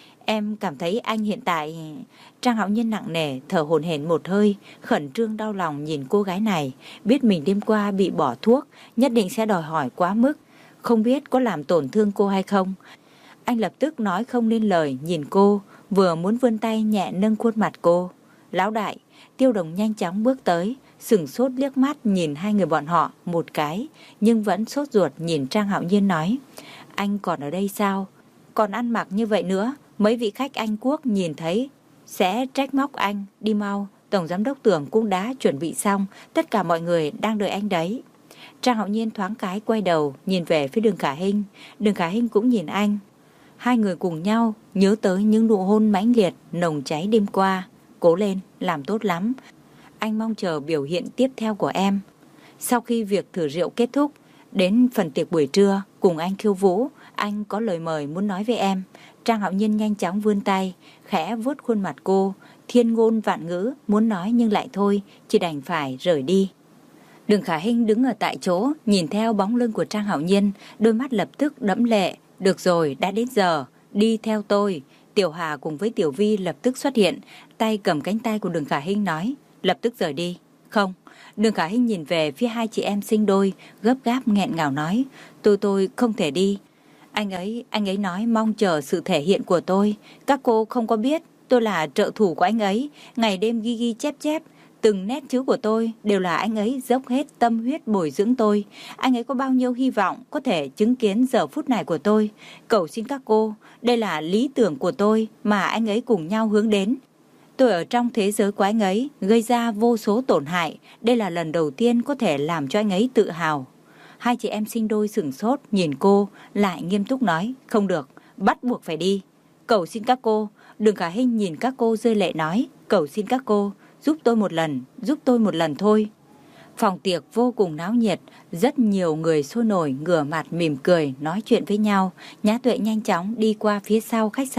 Em cảm thấy anh hiện tại... Trang Hạo Nhiên nặng nề thở hổn hển một hơi, khẩn trương đau lòng nhìn cô gái này, biết mình đêm qua bị bỏ thuốc, nhất định sẽ đòi hỏi quá mức, không biết có làm tổn thương cô hay không. Anh lập tức nói không nên lời nhìn cô, vừa muốn vươn tay nhẹ nâng khuôn mặt cô. Lão đại. Tiêu Đồng nhanh chóng bước tới, sửng sốt liếc mắt nhìn hai người bọn họ một cái, nhưng vẫn sốt ruột nhìn Trang Hạo Nhiên nói: anh còn ở đây sao? Còn ăn mặc như vậy nữa, mấy vị khách Anh Quốc nhìn thấy sẽ trách móc anh. Đi mau, Tổng Giám đốc Tưởng cũng đã chuẩn bị xong, tất cả mọi người đang đợi anh đấy. Trang Hạo Nhiên thoáng cái quay đầu nhìn về phía Đường Khả Hinh, Đường Khả Hinh cũng nhìn anh. Hai người cùng nhau nhớ tới những nụ hôn mãnh liệt nồng cháy đêm qua. Cố lên, làm tốt lắm. Anh mong chờ biểu hiện tiếp theo của em. Sau khi việc thử rượu kết thúc, đến phần tiệc buổi trưa cùng anh khiêu vũ, anh có lời mời muốn nói với em. Trang Hạo Nhiên nhanh chóng vươn tay, khẽ vuốt khuôn mặt cô, thiên ngôn vạn ngữ muốn nói nhưng lại thôi, chỉ đành phải rời đi. Đường Khả Hinh đứng ở tại chỗ, nhìn theo bóng lưng của Trang Hạo Nhiên, đôi mắt lập tức đẫm lệ. Được rồi, đã đến giờ, đi theo tôi. Tiểu Hà cùng với Tiểu Vi lập tức xuất hiện, tay cầm cánh tay của Đường Khả Hinh nói: lập tức rời đi. Không. Đường Khả Hinh nhìn về phía hai chị em sinh đôi, gấp gáp nghẹn ngào nói: tôi tôi không thể đi. Anh ấy, anh ấy nói mong chờ sự thể hiện của tôi. Các cô không có biết, tôi là trợ thủ của anh ấy, ngày đêm ghi ghi chép chép. Từng nét chữ của tôi đều là anh ấy dốc hết tâm huyết bồi dưỡng tôi. Anh ấy có bao nhiêu hy vọng có thể chứng kiến giờ phút này của tôi. Cầu xin các cô, đây là lý tưởng của tôi mà anh ấy cùng nhau hướng đến. Tôi ở trong thế giới của anh ấy, gây ra vô số tổn hại. Đây là lần đầu tiên có thể làm cho anh ấy tự hào. Hai chị em sinh đôi sửng sốt nhìn cô, lại nghiêm túc nói: không được, bắt buộc phải đi. Cầu xin các cô. Đường Khả Hinh nhìn các cô rơi lệ nói: cầu xin các cô, giúp tôi một lần, giúp tôi một lần thôi. Phòng tiệc vô cùng náo nhiệt, rất nhiều người sôi nổi ngửa mặt mỉm cười nói chuyện với nhau. Nhã Tuệ nhanh chóng đi qua phía sau khách sạn,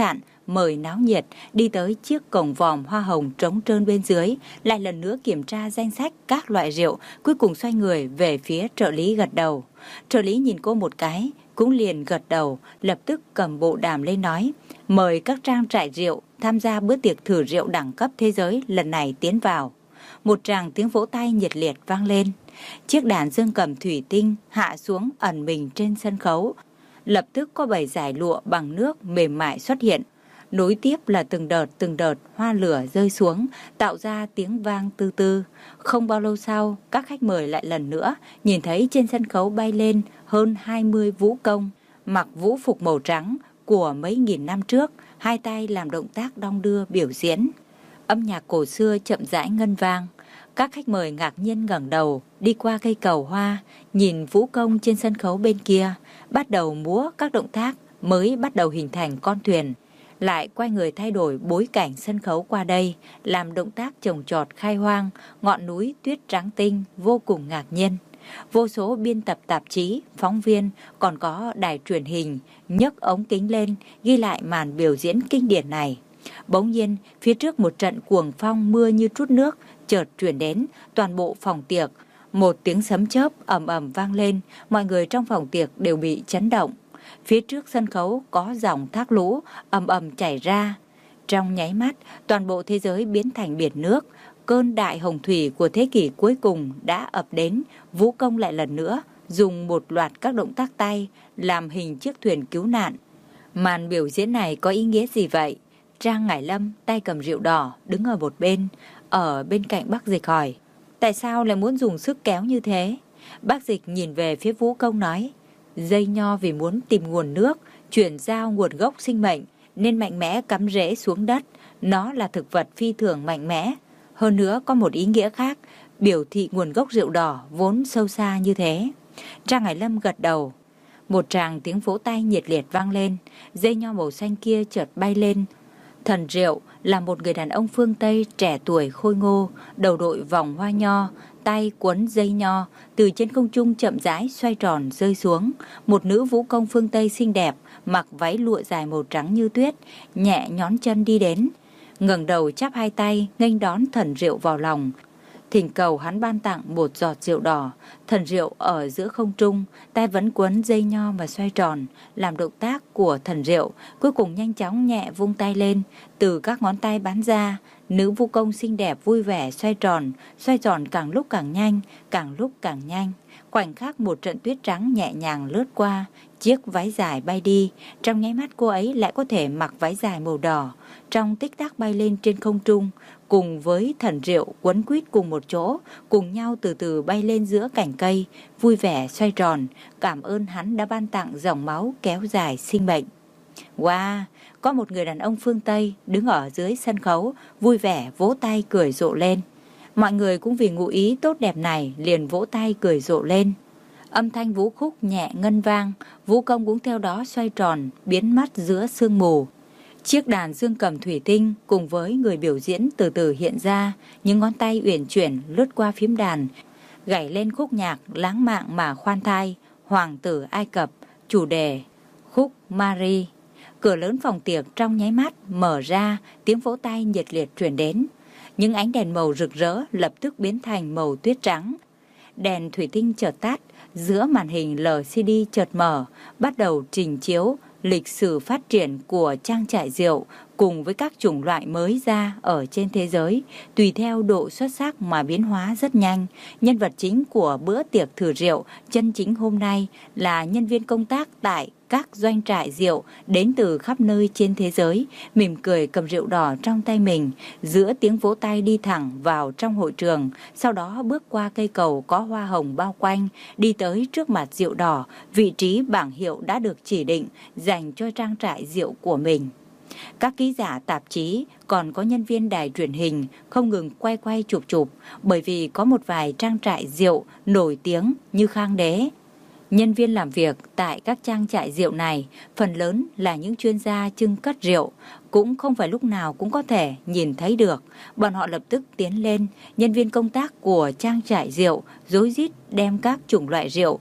mời náo nhiệt, đi tới chiếc cổng vòm hoa hồng trống trơn bên dưới, lại lần nữa kiểm tra danh sách các loại rượu, cuối cùng xoay người về phía trợ lý gật đầu. Trợ lý nhìn cô một cái, cũng liền gật đầu, lập tức cầm bộ đàm lên nói, mời các trang trại rượu tham gia bữa tiệc thử rượu đẳng cấp thế giới lần này tiến vào. Một tràng tiếng vỗ tay nhiệt liệt vang lên. Chiếc đàn dương cầm thủy tinh hạ xuống ẩn mình trên sân khấu. Lập tức có bảy dải lụa bằng nước mềm mại xuất hiện. Nối tiếp là từng đợt từng đợt hoa lửa rơi xuống, tạo ra tiếng vang tư tư. Không bao lâu sau, các khách mời lại lần nữa nhìn thấy trên sân khấu bay lên hơn hai mươi vũ công, mặc vũ phục màu trắng của mấy nghìn năm trước, hai tay làm động tác đong đưa biểu diễn. Âm nhạc cổ xưa chậm rãi ngân vang. Các khách mời ngạc nhiên ngẩng đầu, đi qua cây cầu hoa, nhìn vũ công trên sân khấu bên kia, bắt đầu múa các động tác mới bắt đầu hình thành con thuyền. Lại quay người thay đổi bối cảnh sân khấu qua đây, làm động tác trồng trọt khai hoang, ngọn núi tuyết trắng tinh vô cùng ngạc nhiên. Vô số biên tập tạp chí, phóng viên, còn có đài truyền hình, nhấc ống kính lên, ghi lại màn biểu diễn kinh điển này. Bỗng nhiên, phía trước một trận cuồng phong mưa như trút nước, chợt truyền đến toàn bộ phòng tiệc. Một tiếng sấm chớp ầm ầm vang lên, mọi người trong phòng tiệc đều bị chấn động. Phía trước sân khấu có dòng thác lũ ầm ầm chảy ra. Trong nháy mắt, toàn bộ thế giới biến thành biển nước. Cơn đại hồng thủy của thế kỷ cuối cùng đã ập đến. Vũ công lại lần nữa dùng một loạt các động tác tay làm hình chiếc thuyền cứu nạn. Màn biểu diễn này có ý nghĩa gì vậy? Trang Ngải Lâm tay cầm rượu đỏ đứng ở một bên, ở bên cạnh Bác Dịch hỏi, tại sao lại muốn dùng sức kéo như thế? Bác Dịch nhìn về phía vũ công nói, dây nho vì muốn tìm nguồn nước, chuyển giao nguồn gốc sinh mệnh, nên mạnh mẽ cắm rễ xuống đất. Nó là thực vật phi thường mạnh mẽ. Hơn nữa có một ý nghĩa khác, biểu thị nguồn gốc rượu đỏ vốn sâu xa như thế. Trang Ngải Lâm gật đầu. Một tràng tiếng vỗ tay nhiệt liệt vang lên, dây nho màu xanh kia chợt bay lên. Thần rượu là một người đàn ông phương Tây trẻ tuổi khôi ngô, đầu đội vòng hoa nho, tay quấn dây nho, từ trên không trung chậm rãi xoay tròn rơi xuống. Một nữ vũ công phương Tây xinh đẹp, mặc váy lụa dài màu trắng như tuyết, nhẹ nhón chân đi đến, ngẩng đầu chắp hai tay nghênh đón thần rượu vào lòng, thỉnh cầu hắn ban tặng một giọt rượu đỏ. Thần rượu ở giữa không trung, tay vẫn quấn dây nho và xoay tròn, làm động tác của thần rượu, cuối cùng nhanh chóng nhẹ vung tay lên, từ các ngón tay bắn ra, nữ vũ công xinh đẹp vui vẻ xoay tròn, xoay tròn càng lúc càng nhanh, càng lúc càng nhanh. Khoảnh khắc một trận tuyết trắng nhẹ nhàng lướt qua, chiếc váy dài bay đi, trong nháy mắt cô ấy lại có thể mặc váy dài màu đỏ, trong tích tắc bay lên trên không trung, cùng với thần rượu quấn quýt cùng một chỗ, cùng nhau từ từ bay lên giữa cành cây, vui vẻ xoay tròn, cảm ơn hắn đã ban tặng dòng máu kéo dài sinh mệnh. Wow, có một người đàn ông phương Tây đứng ở dưới sân khấu, vui vẻ vỗ tay cười rộ lên. Mọi người cũng vì ngụ ý tốt đẹp này liền vỗ tay cười rộ lên. Âm thanh vũ khúc nhẹ ngân vang, vũ công cũng theo đó xoay tròn, biến mất giữa sương mù. Chiếc đàn dương cầm thủy tinh cùng với người biểu diễn từ từ hiện ra, những ngón tay uyển chuyển lướt qua phím đàn, gảy lên khúc nhạc lãng mạn mà khoan thai, Hoàng tử Ai Cập, chủ đề khúc Marie. Cửa lớn phòng tiệc trong nháy mắt mở ra, tiếng vỗ tay nhiệt liệt truyền đến. Những ánh đèn màu rực rỡ lập tức biến thành màu tuyết trắng. Đèn thủy tinh chợt tắt, giữa màn hình lờ xê đê chợt mở, bắt đầu trình chiếu lịch sử phát triển của trang trại rượu cùng với các chủng loại mới ra ở trên thế giới, tùy theo độ xuất sắc mà biến hóa rất nhanh. Nhân vật chính của bữa tiệc thử rượu chân chính hôm nay là nhân viên công tác tại các doanh trại rượu đến từ khắp nơi trên thế giới, mỉm cười cầm rượu đỏ trong tay mình, giữa tiếng vỗ tay đi thẳng vào trong hội trường, sau đó bước qua cây cầu có hoa hồng bao quanh, đi tới trước mặt rượu đỏ, vị trí bảng hiệu đã được chỉ định dành cho trang trại rượu của mình. Các ký giả tạp chí còn có nhân viên đài truyền hình không ngừng quay quay chụp chụp, bởi vì có một vài trang trại rượu nổi tiếng như Khang Đế. Nhân viên làm việc tại các trang trại rượu này phần lớn là những chuyên gia chưng cất rượu, cũng không phải lúc nào cũng có thể nhìn thấy được. Bọn họ lập tức tiến lên, nhân viên công tác của trang trại rượu rối rít đem các chủng loại rượu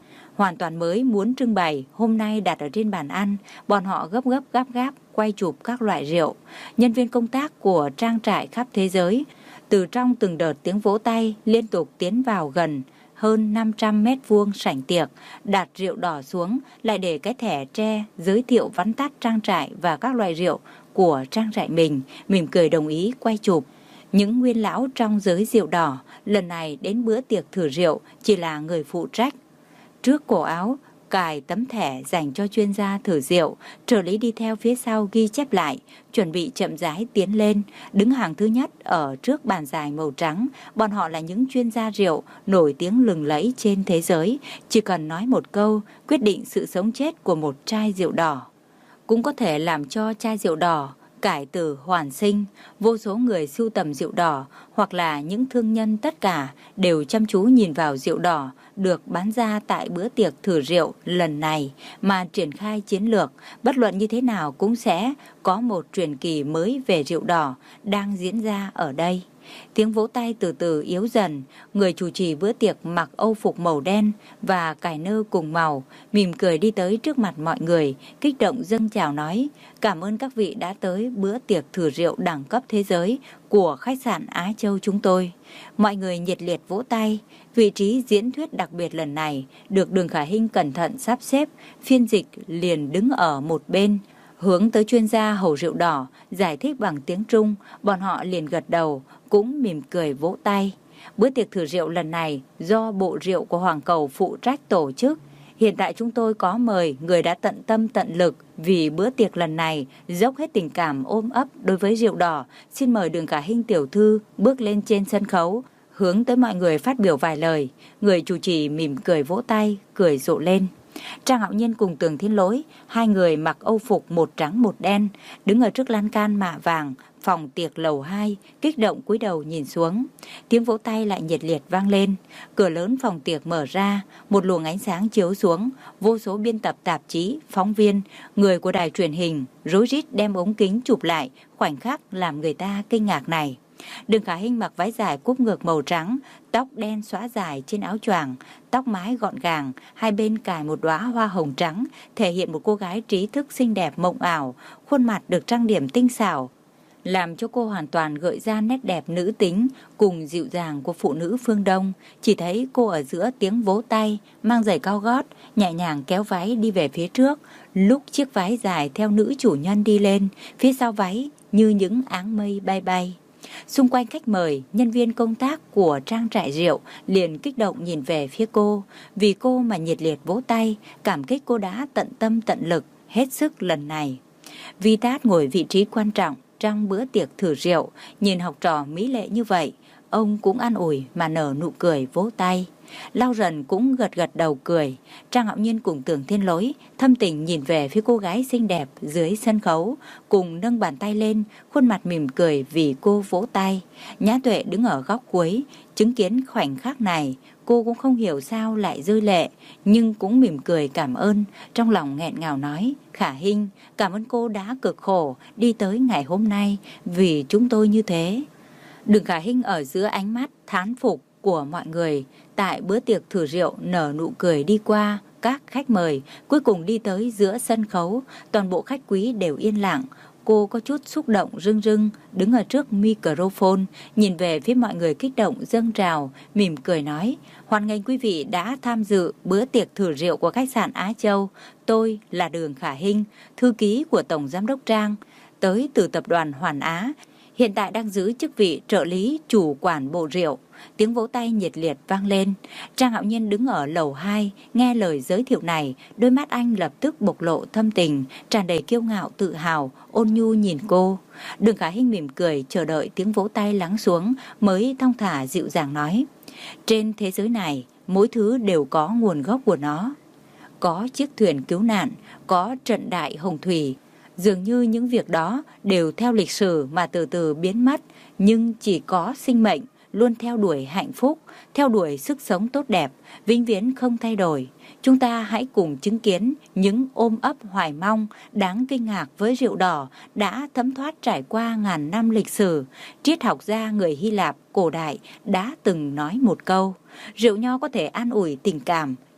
hoàn toàn mới muốn trưng bày, hôm nay đặt ở trên bàn ăn. Bọn họ gấp gấp gáp gáp quay chụp các loại rượu. Nhân viên công tác của trang trại khắp thế giới, từ trong từng đợt tiếng vỗ tay liên tục tiến vào gần hơn năm trăm mét vuông sảnh tiệc, đặt rượu đỏ xuống, lại để cái thẻ tre giới thiệu vắn tắt trang trại và các loại rượu của trang trại mình, mỉm cười đồng ý quay chụp. Những nguyên lão trong giới rượu đỏ lần này đến bữa tiệc thử rượu chỉ là người phụ trách. Trước cổ áo cài tấm thẻ dành cho chuyên gia thử rượu, trợ lý đi theo phía sau ghi chép lại, chuẩn bị chậm rãi tiến lên, đứng hàng thứ nhất ở trước bàn dài màu trắng. Bọn họ là những chuyên gia rượu nổi tiếng lừng lẫy trên thế giới, chỉ cần nói một câu quyết định sự sống chết của một chai rượu đỏ, cũng có thể làm cho chai rượu đỏ cải tử hoàn sinh. Vô số người sưu tầm rượu đỏ hoặc là những thương nhân tất cả đều chăm chú nhìn vào rượu đỏ được bán ra tại bữa tiệc thử rượu lần này mà triển khai chiến lược. Bất luận như thế nào cũng sẽ có một truyền kỳ mới về rượu đỏ đang diễn ra ở đây. Tiếng vỗ tay từ từ yếu dần. Người chủ trì bữa tiệc mặc âu phục màu đen và cài nơ cùng màu, mỉm cười đi tới trước mặt mọi người, kích động dâng chào nói: cảm ơn các vị đã tới bữa tiệc thử rượu đẳng cấp thế giới của khách sạn Á Châu chúng tôi. Mọi người nhiệt liệt vỗ tay. Vị trí diễn thuyết đặc biệt lần này được Đường Khả Hinh cẩn thận sắp xếp, phiên dịch liền đứng ở một bên, hướng tới chuyên gia hầu rượu đỏ, giải thích bằng tiếng Trung. Bọn họ liền gật đầu, cũng mỉm cười vỗ tay. Bữa tiệc thử rượu lần này do Bộ Rượu của Hoàng Cầu phụ trách tổ chức. Hiện tại chúng tôi có mời người đã tận tâm tận lực vì bữa tiệc lần này, dốc hết tình cảm ôm ấp đối với rượu đỏ. Xin mời Đường Khả Hinh tiểu thư bước lên trên sân khấu, hướng tới mọi người phát biểu vài lời. Người chủ trì mỉm cười vỗ tay, cười rộ lên. Trang Hạo Nhiên cùng Tường Thiên Lỗi, hai người mặc âu phục một trắng một đen, đứng ở trước lan can mạ vàng phòng tiệc lầu hai, kích động cúi đầu nhìn xuống. Tiếng vỗ tay lại nhiệt liệt vang lên. Cửa lớn phòng tiệc mở ra, một luồng ánh sáng chiếu xuống. Vô số biên tập tạp chí, phóng viên, người của đài truyền hình rối rít đem ống kính chụp lại khoảnh khắc làm người ta kinh ngạc này. Đường Khả Hinh mặc váy dài cúp ngược màu trắng, tóc đen xõa dài trên áo choàng, tóc mái gọn gàng, hai bên cài một đóa hoa hồng trắng, thể hiện một cô gái trí thức xinh đẹp mộng ảo. Khuôn mặt được trang điểm tinh xảo, làm cho cô hoàn toàn gợi ra nét đẹp nữ tính cùng dịu dàng của phụ nữ phương Đông. Chỉ thấy cô ở giữa tiếng vỗ tay, mang giày cao gót, nhẹ nhàng kéo váy đi về phía trước. Lúc chiếc váy dài theo nữ chủ nhân đi lên, phía sau váy như những áng mây bay bay. Xung quanh khách mời, nhân viên công tác của trang trại rượu liền kích động nhìn về phía cô. Vì cô mà nhiệt liệt vỗ tay, cảm kích cô đã tận tâm tận lực hết sức lần này. Vi Tát ngồi vị trí quan trọng trong bữa tiệc thử rượu, nhìn học trò mỹ lệ như vậy, ông cũng an ủi mà nở nụ cười vỗ tay. Lau Rần cũng gật gật đầu cười. Trang Hạo Nhiên cùng Tưởng Thiên Lỗi thâm tình nhìn về phía cô gái xinh đẹp dưới sân khấu, cùng nâng bàn tay lên, khuôn mặt mỉm cười vì cô vỗ tay. Nhã Tuệ đứng ở góc cuối, chứng kiến khoảnh khắc này, cô cũng không hiểu sao lại rơi lệ, nhưng cũng mỉm cười cảm ơn, trong lòng nghẹn ngào nói: Khả Hinh, cảm ơn cô đã cực khổ đi tới ngày hôm nay vì chúng tôi như thế. Đường Khả Hinh ở giữa ánh mắt thán phục của mọi người tại bữa tiệc thử rượu nở nụ cười đi qua các khách mời, cuối cùng đi tới giữa sân khấu. Toàn bộ khách quý đều yên lặng. Cô có chút xúc động rưng rưng, đứng ở trước microphone, nhìn về phía mọi người kích động dâng trào, mỉm cười nói: hoan nghênh quý vị đã tham dự bữa tiệc thử rượu của khách sạn Á Châu. Tôi là Đường Khả Hinh, thư ký của Tổng Giám đốc Trang, tới từ tập đoàn Hoàn Á, hiện tại đang giữ chức vị trợ lý chủ quản bộ rượu. Tiếng vỗ tay nhiệt liệt vang lên. Trang Hạo Nhiên đứng ở lầu hai, nghe lời giới thiệu này, đôi mắt anh lập tức bộc lộ thâm tình, tràn đầy kiêu ngạo tự hào, ôn nhu nhìn cô. Đường Khả Hinh mỉm cười chờ đợi tiếng vỗ tay lắng xuống, mới thong thả dịu dàng nói: trên thế giới này, mỗi thứ đều có nguồn gốc của nó. Có chiếc thuyền cứu nạn, có trận đại hồng thủy. Dường như những việc đó đều theo lịch sử mà từ từ biến mất, nhưng chỉ có sinh mệnh luôn theo đuổi hạnh phúc, theo đuổi sức sống tốt đẹp, vĩnh viễn không thay đổi. Chúng ta hãy cùng chứng kiến những ôm ấp hoài mong đáng kinh ngạc với rượu đỏ đã thấm thoát trải qua ngàn năm lịch sử. Triết học gia người Hy Lạp cổ đại đã từng nói một câu: rượu nho có thể an ủi tình cảm,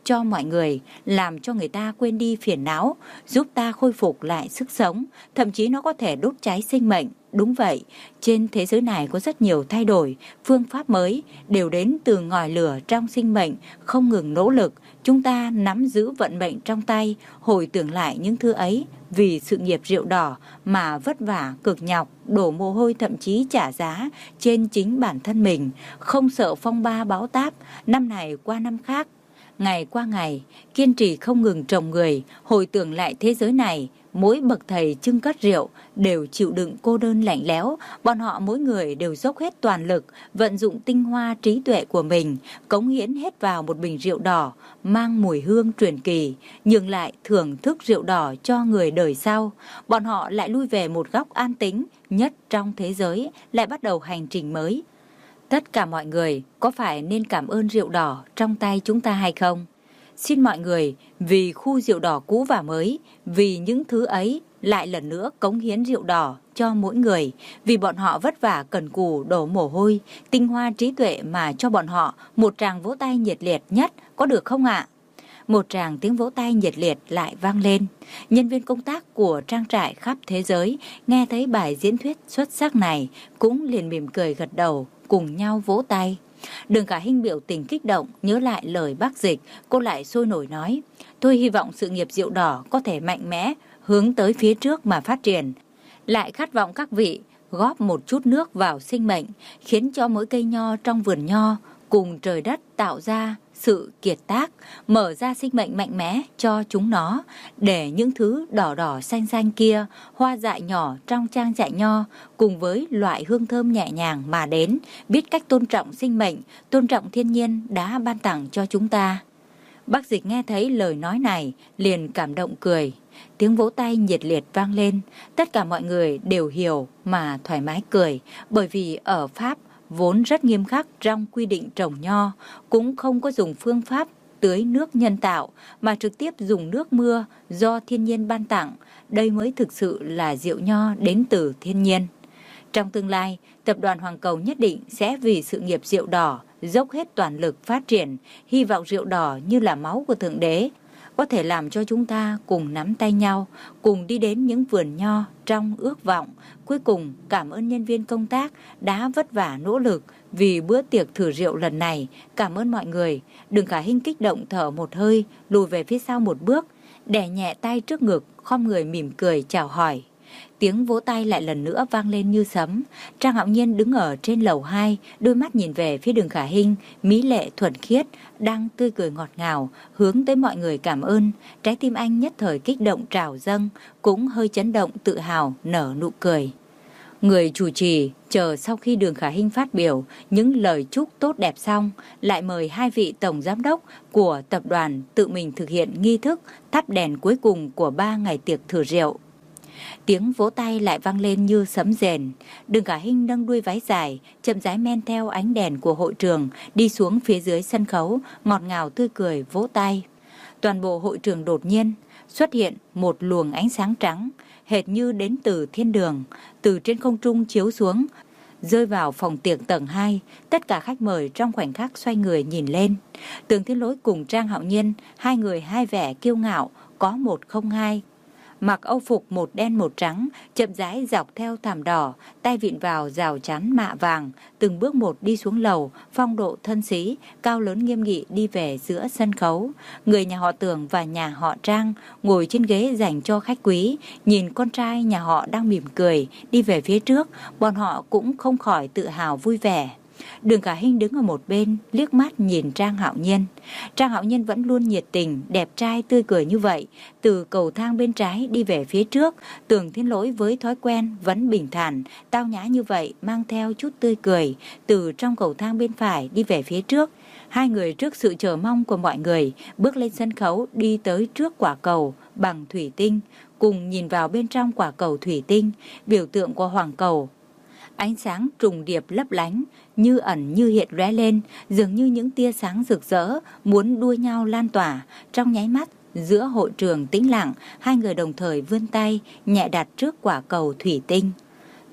cho mọi người, làm cho người ta quên đi phiền não, giúp ta khôi phục lại sức sống, thậm chí nó có thể đốt cháy sinh mệnh. Đúng vậy, trên thế giới này có rất nhiều thay đổi, phương pháp mới đều đến từ ngòi lửa trong sinh mệnh, không ngừng nỗ lực. Chúng ta nắm giữ vận mệnh trong tay, hồi tưởng lại những thứ ấy, vì sự nghiệp rượu đỏ mà vất vả, cực nhọc, đổ mồ hôi, thậm chí trả giá trên chính bản thân mình, không sợ phong ba bão táp, năm này qua năm khác. Ngày qua ngày, kiên trì không ngừng trồng người, hồi tưởng lại thế giới này, mỗi bậc thầy trưng cất rượu đều chịu đựng cô đơn lạnh lẽo, bọn họ mỗi người đều dốc hết toàn lực, vận dụng tinh hoa trí tuệ của mình, cống hiến hết vào một bình rượu đỏ, mang mùi hương truyền kỳ, nhường lại thưởng thức rượu đỏ cho người đời sau. Bọn họ lại lui về một góc an tĩnh nhất trong thế giới, lại bắt đầu hành trình mới. Tất cả mọi người có phải nên cảm ơn rượu đỏ trong tay chúng ta hay không? Xin mọi người vì khu rượu đỏ cũ và mới, vì những thứ ấy lại lần nữa cống hiến rượu đỏ cho mỗi người, vì bọn họ vất vả cần cù đổ mồ hôi, tinh hoa trí tuệ mà cho bọn họ một tràng vỗ tay nhiệt liệt nhất, có được không ạ? Một tràng tiếng vỗ tay nhiệt liệt lại vang lên. Nhân viên công tác của trang trại khắp thế giới nghe thấy bài diễn thuyết xuất sắc này cũng liền mỉm cười gật đầu, cùng nhau vỗ tay. Đường Khả Hinh biểu tình kích động, nhớ lại lời bác Dịch, cô lại sôi nổi nói: tôi hy vọng sự nghiệp rượu đỏ có thể mạnh mẽ, hướng tới phía trước mà phát triển. Lại khát vọng các vị góp một chút nước vào sinh mệnh, khiến cho mỗi cây nho trong vườn nho cùng trời đất tạo ra sự kiệt tác, mở ra sinh mệnh mạnh mẽ cho chúng nó, để những thứ đỏ đỏ xanh xanh kia, hoa dại nhỏ trong trang trại nho, cùng với loại hương thơm nhẹ nhàng mà đến, biết cách tôn trọng sinh mệnh, tôn trọng thiên nhiên đã ban tặng cho chúng ta. Bác Dịch nghe thấy lời nói này, liền cảm động cười. Tiếng vỗ tay nhiệt liệt vang lên, tất cả mọi người đều hiểu mà thoải mái cười, bởi vì ở Pháp vốn rất nghiêm khắc trong quy định trồng nho, cũng không có dùng phương pháp tưới nước nhân tạo, mà trực tiếp dùng nước mưa do thiên nhiên ban tặng. Đây mới thực sự là rượu nho đến từ thiên nhiên. Trong tương lai, tập đoàn Hoàng Cầu nhất định sẽ vì sự nghiệp rượu đỏ dốc hết toàn lực phát triển, hy vọng rượu đỏ như là máu của Thượng Đế, có thể làm cho chúng ta cùng nắm tay nhau, cùng đi đến những vườn nho trong ước vọng. Cuối cùng, cảm ơn nhân viên công tác đã vất vả nỗ lực vì bữa tiệc thử rượu lần này. Cảm ơn mọi người. Đường Khả Hinh kích động thở một hơi, lùi về phía sau một bước, đè nhẹ tay trước ngực, khom người mỉm cười chào hỏi. Tiếng vỗ tay lại lần nữa vang lên như sấm. Trang Hạo Nhiên đứng ở trên lầu hai, đôi mắt nhìn về phía Đường Khả Hinh, mỹ lệ thuần khiết, đang tươi cười ngọt ngào, hướng tới mọi người cảm ơn. Trái tim anh nhất thời kích động trào dâng, cũng hơi chấn động tự hào, nở nụ cười. Người chủ trì chờ sau khi Đường Khả Hinh phát biểu những lời chúc tốt đẹp xong, lại mời hai vị tổng giám đốc của tập đoàn tự mình thực hiện nghi thức thắp đèn cuối cùng của ba ngày tiệc thử rượu. Tiếng vỗ tay lại vang lên như sấm rền. Đường Khả Hinh nâng đuôi váy dài, chậm rãi men theo ánh đèn của hội trường đi xuống phía dưới sân khấu, ngọt ngào tươi cười vỗ tay. Toàn bộ hội trường đột nhiên xuất hiện một luồng ánh sáng trắng, hệt như đến từ thiên đường, từ trên không trung chiếu xuống, rơi vào phòng tiệc tầng hai. Tất cả khách mời trong khoảnh khắc xoay người nhìn lên. Tường Thiên Lỗi cùng Trang Hạo Nhiên, hai người hai vẻ kiêu ngạo, có một không hai. Mặc âu phục một đen một trắng, chậm rãi dọc theo thảm đỏ, tay vịn vào rào chắn mạ vàng, từng bước một đi xuống lầu, phong độ thân sĩ, cao lớn nghiêm nghị đi về giữa sân khấu. Người nhà họ Tường và nhà họ Trang ngồi trên ghế dành cho khách quý, nhìn con trai nhà họ đang mỉm cười đi về phía trước, bọn họ cũng không khỏi tự hào vui vẻ. Đường Khả Hinh đứng ở một bên, liếc mắt nhìn Trang Hạo Nhiên. Trang Hạo Nhiên vẫn luôn nhiệt tình, đẹp trai tươi cười như vậy, từ cầu thang bên trái đi về phía trước. Tường Thiên Lỗi với thói quen vẫn bình thản, tao nhã như vậy, mang theo chút tươi cười, từ trong cầu thang bên phải đi về phía trước. Hai người trước sự chờ mong của mọi người, bước lên sân khấu, đi tới trước quả cầu bằng thủy tinh, cùng nhìn vào bên trong quả cầu thủy tinh, biểu tượng của Hoàng Cầu. Ánh sáng trùng điệp lấp lánh, như ẩn như hiện lóe lên, dường như những tia sáng rực rỡ muốn đua nhau lan tỏa. Trong nháy mắt, giữa hội trường tĩnh lặng, hai người đồng thời vươn tay nhẹ đặt trước quả cầu thủy tinh.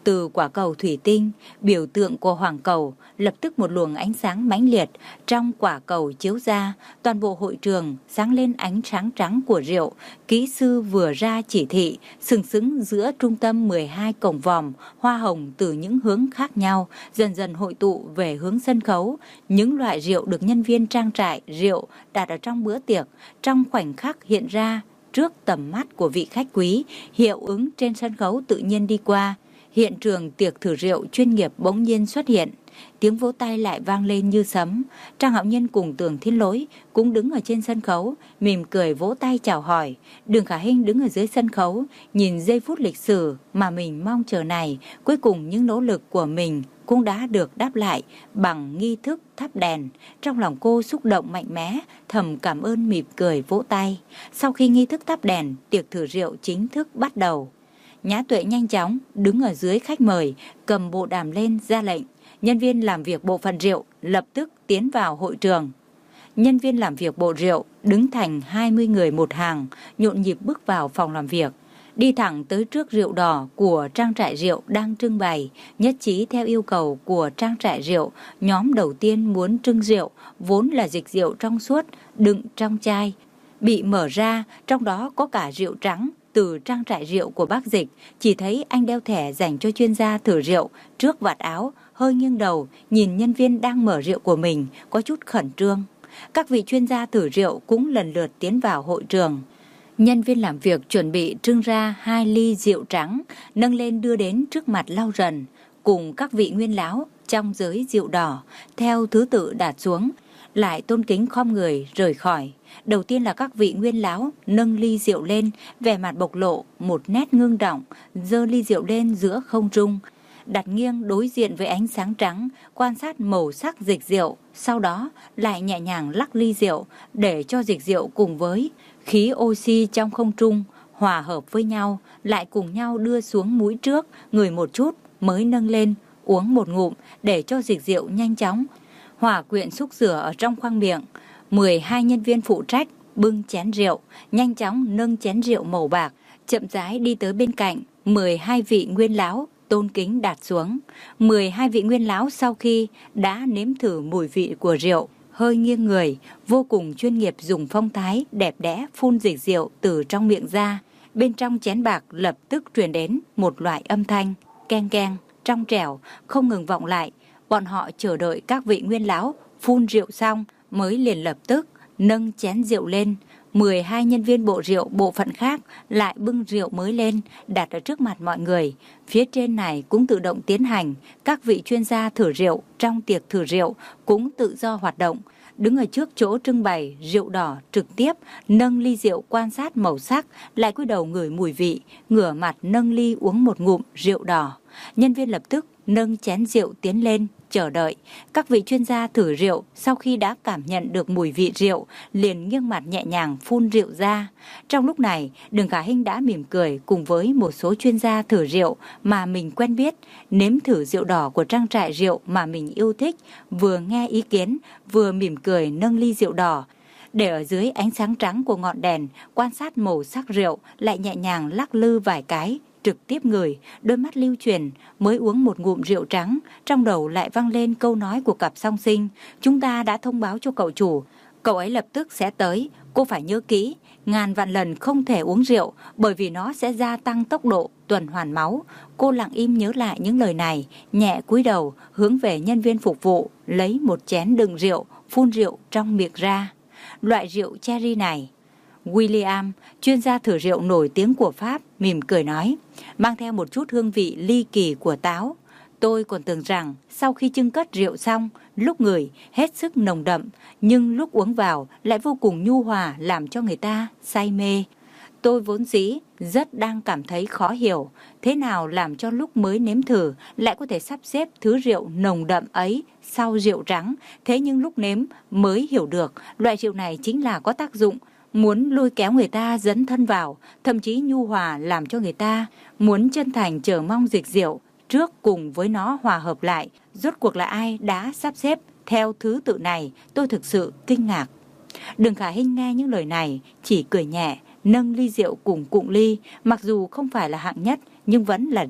Từ quả cầu thủy tinh, biểu tượng của hoàng cầu, lập tức một luồng ánh sáng mãnh liệt trong quả cầu chiếu ra, toàn bộ hội trường sáng lên ánh sáng trắng của rượu. Kỹ sư vừa ra chỉ thị, sừng sững giữa trung tâm mười hai cổng vòm, hoa hồng từ những hướng khác nhau, dần dần hội tụ về hướng sân khấu. Những loại rượu được nhân viên trang trại rượu đặt ở trong bữa tiệc, trong khoảnh khắc hiện ra trước tầm mắt của vị khách quý, hiệu ứng trên sân khấu tự nhiên đi qua. Hiện trường tiệc thử rượu chuyên nghiệp bỗng nhiên xuất hiện. Tiếng vỗ tay lại vang lên như sấm. Trang Hạo Nhiên cùng Tưởng Thiên Lỗi cũng đứng ở trên sân khấu, mỉm cười vỗ tay chào hỏi. Đường Khả Hinh đứng ở dưới sân khấu, nhìn giây phút lịch sử mà mình mong chờ này. Cuối cùng những nỗ lực của mình cũng đã được đáp lại bằng nghi thức thắp đèn. Trong lòng cô xúc động mạnh mẽ, thầm cảm ơn mỉm cười vỗ tay. Sau khi nghi thức thắp đèn, tiệc thử rượu chính thức bắt đầu. Nhã Tuệ nhanh chóng đứng ở dưới khách mời, cầm bộ đàm lên ra lệnh. Nhân viên làm việc bộ phận rượu lập tức tiến vào hội trường. Nhân viên làm việc bộ rượu đứng thành hai mươi người một hàng, nhộn nhịp bước vào phòng làm việc. Đi thẳng tới trước rượu đỏ của trang trại rượu đang trưng bày, nhất trí theo yêu cầu của trang trại rượu. Nhóm đầu tiên muốn trưng rượu, vốn là dịch rượu trong suốt, đựng trong chai, bị mở ra, trong đó có cả rượu trắng. Từ trang trại rượu của bác Dịch, chỉ thấy anh đeo thẻ dành cho chuyên gia thử rượu trước vạt áo, hơi nghiêng đầu, nhìn nhân viên đang mở rượu của mình, có chút khẩn trương. Các vị chuyên gia thử rượu cũng lần lượt tiến vào hội trường. Nhân viên làm việc chuẩn bị trưng ra hai ly rượu trắng, nâng lên đưa đến trước mặt Lau Rần, cùng các vị nguyên lão trong giới rượu đỏ, theo thứ tự đặt xuống, lại tôn kính khom người rời khỏi. Đầu tiên là các vị nguyên lão nâng ly rượu lên, vẻ mặt bộc lộ một nét ngưng trọng, giơ ly rượu lên giữa không trung, đặt nghiêng đối diện với ánh sáng trắng, quan sát màu sắc dịch rượu, sau đó lại nhẹ nhàng lắc ly rượu để cho dịch rượu cùng với khí oxy trong không trung hòa hợp với nhau, lại cùng nhau đưa xuống mũi trước, ngửi một chút mới nâng lên, uống một ngụm để cho dịch rượu nhanh chóng hòa quyện xúc rửa ở trong khoang miệng. mười hai nhân viên phụ trách bưng chén rượu, nhanh chóng nâng chén rượu màu bạc, chậm rãi đi tới bên cạnh mười hai vị nguyên lão, tôn kính đặt xuống. mười hai vị nguyên lão sau khi đã nếm thử mùi vị của rượu, hơi nghiêng người, vô cùng chuyên nghiệp dùng phong thái đẹp đẽ phun dịch rượu từ trong miệng ra. Bên trong chén bạc lập tức truyền đến một loại âm thanh keng keng, trong trẻo, không ngừng vọng lại. Bọn họ chờ đợi các vị nguyên lão phun rượu xong mới liền lập tức nâng chén rượu lên. mười hai nhân viên bộ rượu bộ phận khác lại bưng rượu mới lên, đặt ở trước mặt mọi người. Phía trên này cũng tự động tiến hành, các vị chuyên gia thử rượu trong tiệc thử rượu cũng tự do hoạt động. Đứng ở trước chỗ trưng bày rượu đỏ trực tiếp nâng ly rượu quan sát màu sắc, lại cúi đầu ngửi mùi vị, ngửa mặt nâng ly uống một ngụm rượu đỏ. Nhân viên lập tức nâng chén rượu tiến lên chờ đợi. Các vị chuyên gia thử rượu sau khi đã cảm nhận được mùi vị rượu liền nghiêng mặt nhẹ nhàng phun rượu ra. Trong lúc này, Đường Khả Hinh đã mỉm cười cùng với một số chuyên gia thử rượu mà mình quen biết, nếm thử rượu đỏ của trang trại rượu mà mình yêu thích, vừa nghe ý kiến vừa mỉm cười nâng ly rượu đỏ để ở dưới ánh sáng trắng của ngọn đèn, quan sát màu sắc rượu, lại nhẹ nhàng lắc lư vài cái, trực tiếp ngửi, đôi mắt lưu truyền. Mới uống một ngụm rượu trắng, trong đầu lại vang lên câu nói của cặp song sinh: chúng ta đã thông báo cho cậu chủ, cậu ấy lập tức sẽ tới, cô phải nhớ kỹ, ngàn vạn lần không thể uống rượu, bởi vì nó sẽ gia tăng tốc độ tuần hoàn máu. Cô lặng im nhớ lại những lời này, nhẹ cúi đầu hướng về nhân viên phục vụ lấy một chén đựng rượu, phun rượu trong miệng ra. Loại rượu cherry này, William, chuyên gia thử rượu nổi tiếng của Pháp, mỉm cười nói, mang theo một chút hương vị ly kỳ của táo. Tôi còn tưởng rằng sau khi trưng cất rượu xong, lúc ngửi hết sức nồng đậm, nhưng lúc uống vào lại vô cùng nhu hòa, làm cho người ta say mê. Tôi vốn dĩ rất đang cảm thấy khó hiểu, thế nào làm cho lúc mới nếm thử lại có thể sắp xếp thứ rượu nồng đậm ấy sau rượu trắng. Thế nhưng lúc nếm mới hiểu được, loại rượu này chính là có tác dụng muốn lôi kéo người ta dấn thân vào, thậm chí nhu hòa làm cho người ta muốn chân thành chờ mong dịch rượu trước cùng với nó hòa hợp lại. Rốt cuộc là ai đã sắp xếp theo thứ tự này, tôi thực sự kinh ngạc. Đường Khả Hinh nghe những lời này chỉ cười nhẹ, nâng ly rượu cùng cụng ly, mặc dù không phải là hạng nhất nhưng vẫn là rượu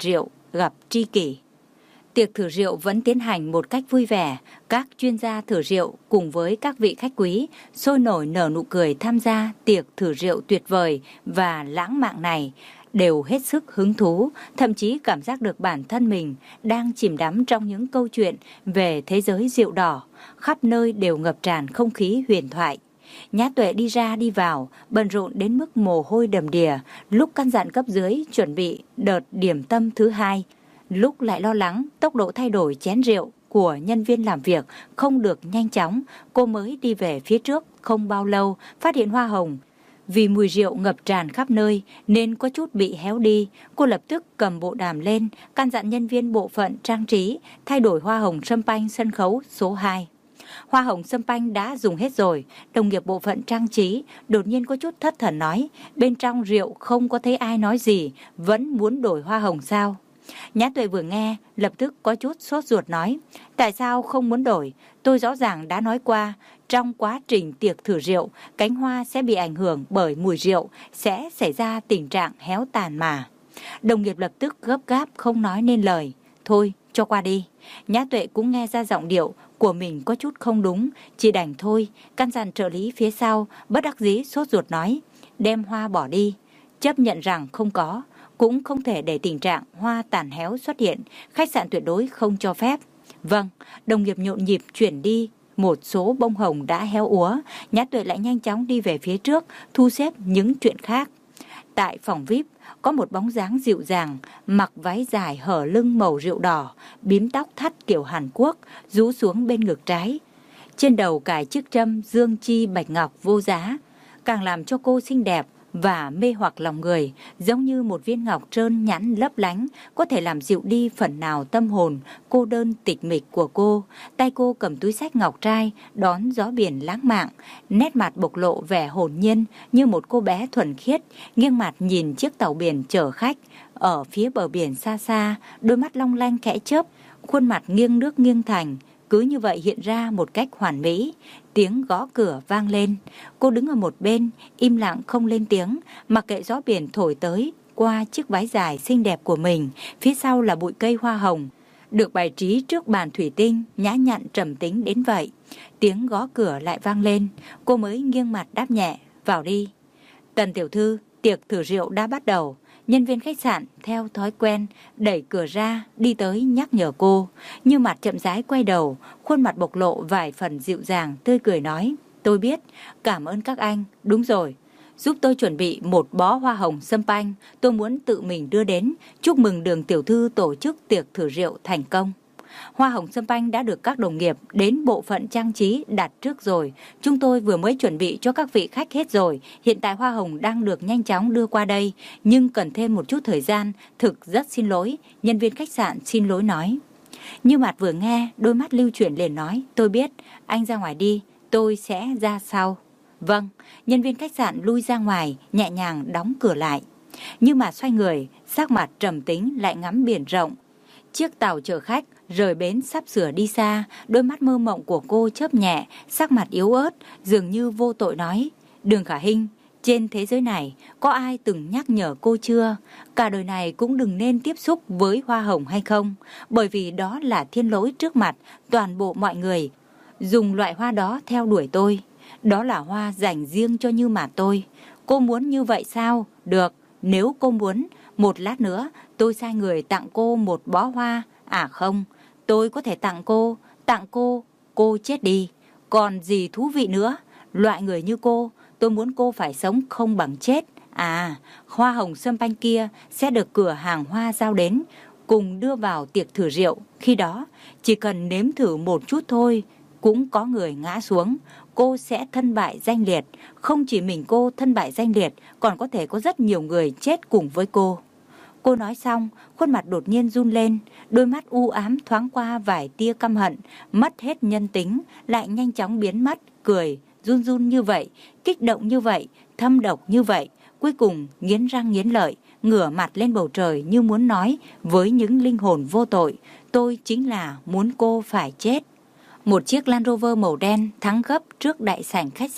gặp tri kỷ. Tiệc thử rượu vẫn tiến hành một cách vui vẻ. Các chuyên gia thử rượu cùng với các vị khách quý sôi nổi nở nụ cười tham gia tiệc thử rượu tuyệt vời và lãng mạn này, đều hết sức hứng thú, thậm chí cảm giác được bản thân mình đang chìm đắm trong những câu chuyện về thế giới rượu đỏ. Khắp nơi đều ngập tràn không khí huyền thoại. Nhã Tuệ đi ra đi vào, bận rộn đến mức mồ hôi đầm đìa, lúc căn dặn cấp dưới chuẩn bị đợt điểm tâm thứ hai, lúc lại lo lắng tốc độ thay đổi chén rượu của nhân viên làm việc không được nhanh chóng. Cô mới đi về phía trước không bao lâu, phát hiện hoa hồng vì mùi rượu ngập tràn khắp nơi nên có chút bị héo đi. Cô lập tức cầm bộ đàm lên, căn dặn nhân viên bộ phận trang trí thay đổi hoa hồng champagne sân khấu số hai. Hoa hồng champagne đã dùng hết rồi. Đồng nghiệp bộ phận trang trí đột nhiên có chút thất thần nói, bên trong rượu không có thấy ai nói gì, vẫn muốn đổi hoa hồng sao? Nhã Tuệ vừa nghe lập tức có chút sốt ruột nói, tại sao không muốn đổi? Tôi rõ ràng đã nói qua, trong quá trình tiệc thử rượu, cánh hoa sẽ bị ảnh hưởng bởi mùi rượu, sẽ xảy ra tình trạng héo tàn mà. Đồng nghiệp lập tức gấp gáp không nói nên lời, thôi cho qua đi. Nhã Tuệ cũng nghe ra giọng điệu của mình có chút không đúng, chỉ đành thôi. Căn dặn trợ lý phía sau bất đắc dĩ sốt ruột nói, đem hoa bỏ đi. Chấp nhận rằng không có, cũng không thể để tình trạng hoa tàn héo xuất hiện, khách sạn tuyệt đối không cho phép. Vâng, đồng nghiệp nhộn nhịp chuyển đi một số bông hồng đã héo úa. Nhã Tuệ lại nhanh chóng đi về phía trước, thu xếp những chuyện khác. Tại phòng vi ai pi, có một bóng dáng dịu dàng, mặc váy dài hở lưng màu rượu đỏ, bím tóc thắt kiểu Hàn Quốc, rũ xuống bên ngực trái. Trên đầu cài chiếc trâm dương chi bạch ngọc vô giá, càng làm cho cô xinh đẹp và mê hoặc lòng người, giống như một viên ngọc trơn nhẵn lấp lánh, có thể làm dịu đi phần nào tâm hồn cô đơn tịch mịch của cô. Tay cô cầm túi xách ngọc trai, đón gió biển lãng mạn, nét mặt bộc lộ vẻ hồn nhiên như một cô bé thuần khiết, nghiêng mặt nhìn chiếc tàu biển chở khách. Ở phía bờ biển xa xa, đôi mắt long lanh khẽ chớp, khuôn mặt nghiêng nước nghiêng thành, cứ như vậy hiện ra một cách hoàn mỹ. Tiếng gõ cửa vang lên. Cô đứng ở một bên, im lặng không lên tiếng, mặc kệ gió biển thổi tới qua chiếc váy dài xinh đẹp của mình. Phía sau là bụi cây hoa hồng, được bày trí trước bàn thủy tinh, nhã nhặn trầm tính đến vậy. Tiếng gõ cửa lại vang lên. Cô mới nghiêng mặt đáp nhẹ, vào đi. Tần tiểu thư, tiệc thử rượu đã bắt đầu. Nhân viên khách sạn theo thói quen đẩy cửa ra, đi tới nhắc nhở cô. Như mặt chậm rãi quay đầu, khuôn mặt bộc lộ vài phần dịu dàng, tươi cười nói, tôi biết, cảm ơn các anh. Đúng rồi, giúp tôi chuẩn bị một bó hoa hồng champagne, tôi muốn tự mình đưa đến, chúc mừng Đường tiểu thư tổ chức tiệc thử rượu thành công. Hoa hồng champagne đã được các đồng nghiệp đến bộ phận trang trí đặt trước rồi. Chúng tôi vừa mới chuẩn bị cho các vị khách hết rồi. Hiện tại hoa hồng đang được nhanh chóng đưa qua đây, nhưng cần thêm một chút thời gian. Thực rất xin lỗi. Nhân viên khách sạn xin lỗi nói. Như Mạt vừa nghe, đôi mắt lưu chuyển liền nói, tôi biết, anh ra ngoài đi, tôi sẽ ra sau. Vâng, nhân viên khách sạn lui ra ngoài, nhẹ nhàng đóng cửa lại. Như Mạt xoay người, sắc mặt trầm tính lại ngắm biển rộng. Chiếc tàu chở khách rời bến sắp sửa đi xa, đôi mắt mơ mộng của cô chớp nhẹ, sắc mặt yếu ớt, dường như vô tội nói, Đường Khả Hinh, trên thế giới này có ai từng nhắc nhở cô chưa? Cả đời này cũng đừng nên tiếp xúc với hoa hồng hay không? Bởi vì đó là thiên lỗi trước mặt toàn bộ mọi người. Dùng loại hoa đó theo đuổi tôi. Đó là hoa dành riêng cho Như Mạt tôi. Cô muốn như vậy sao? Được, nếu cô muốn, một lát nữa tôi sai người tặng cô một bó hoa. À không, tôi có thể tặng cô, tặng cô, cô chết đi. Còn gì thú vị nữa? Loại người như cô, tôi muốn cô phải sống không bằng chết. À, hoa hồng champagne kia sẽ được cửa hàng hoa giao đến, cùng đưa vào tiệc thử rượu. Khi đó, chỉ cần nếm thử một chút thôi, cũng có người ngã xuống. Cô sẽ thân bại danh liệt. Không chỉ mình cô thân bại danh liệt, còn có thể có rất nhiều người chết cùng với cô. Cô nói xong, khuôn mặt đột nhiên run lên, đôi mắt u ám thoáng qua vài tia căm hận, mất hết nhân tính, lại nhanh chóng biến mất, cười, run run như vậy, kích động như vậy, thâm độc như vậy, cuối cùng nghiến răng nghiến lợi, ngửa mặt lên bầu trời như muốn nói với những linh hồn vô tội, tôi chính là muốn cô phải chết. Một chiếc Land Rover màu đen thắng gấp trước đại sảnh khách sạn,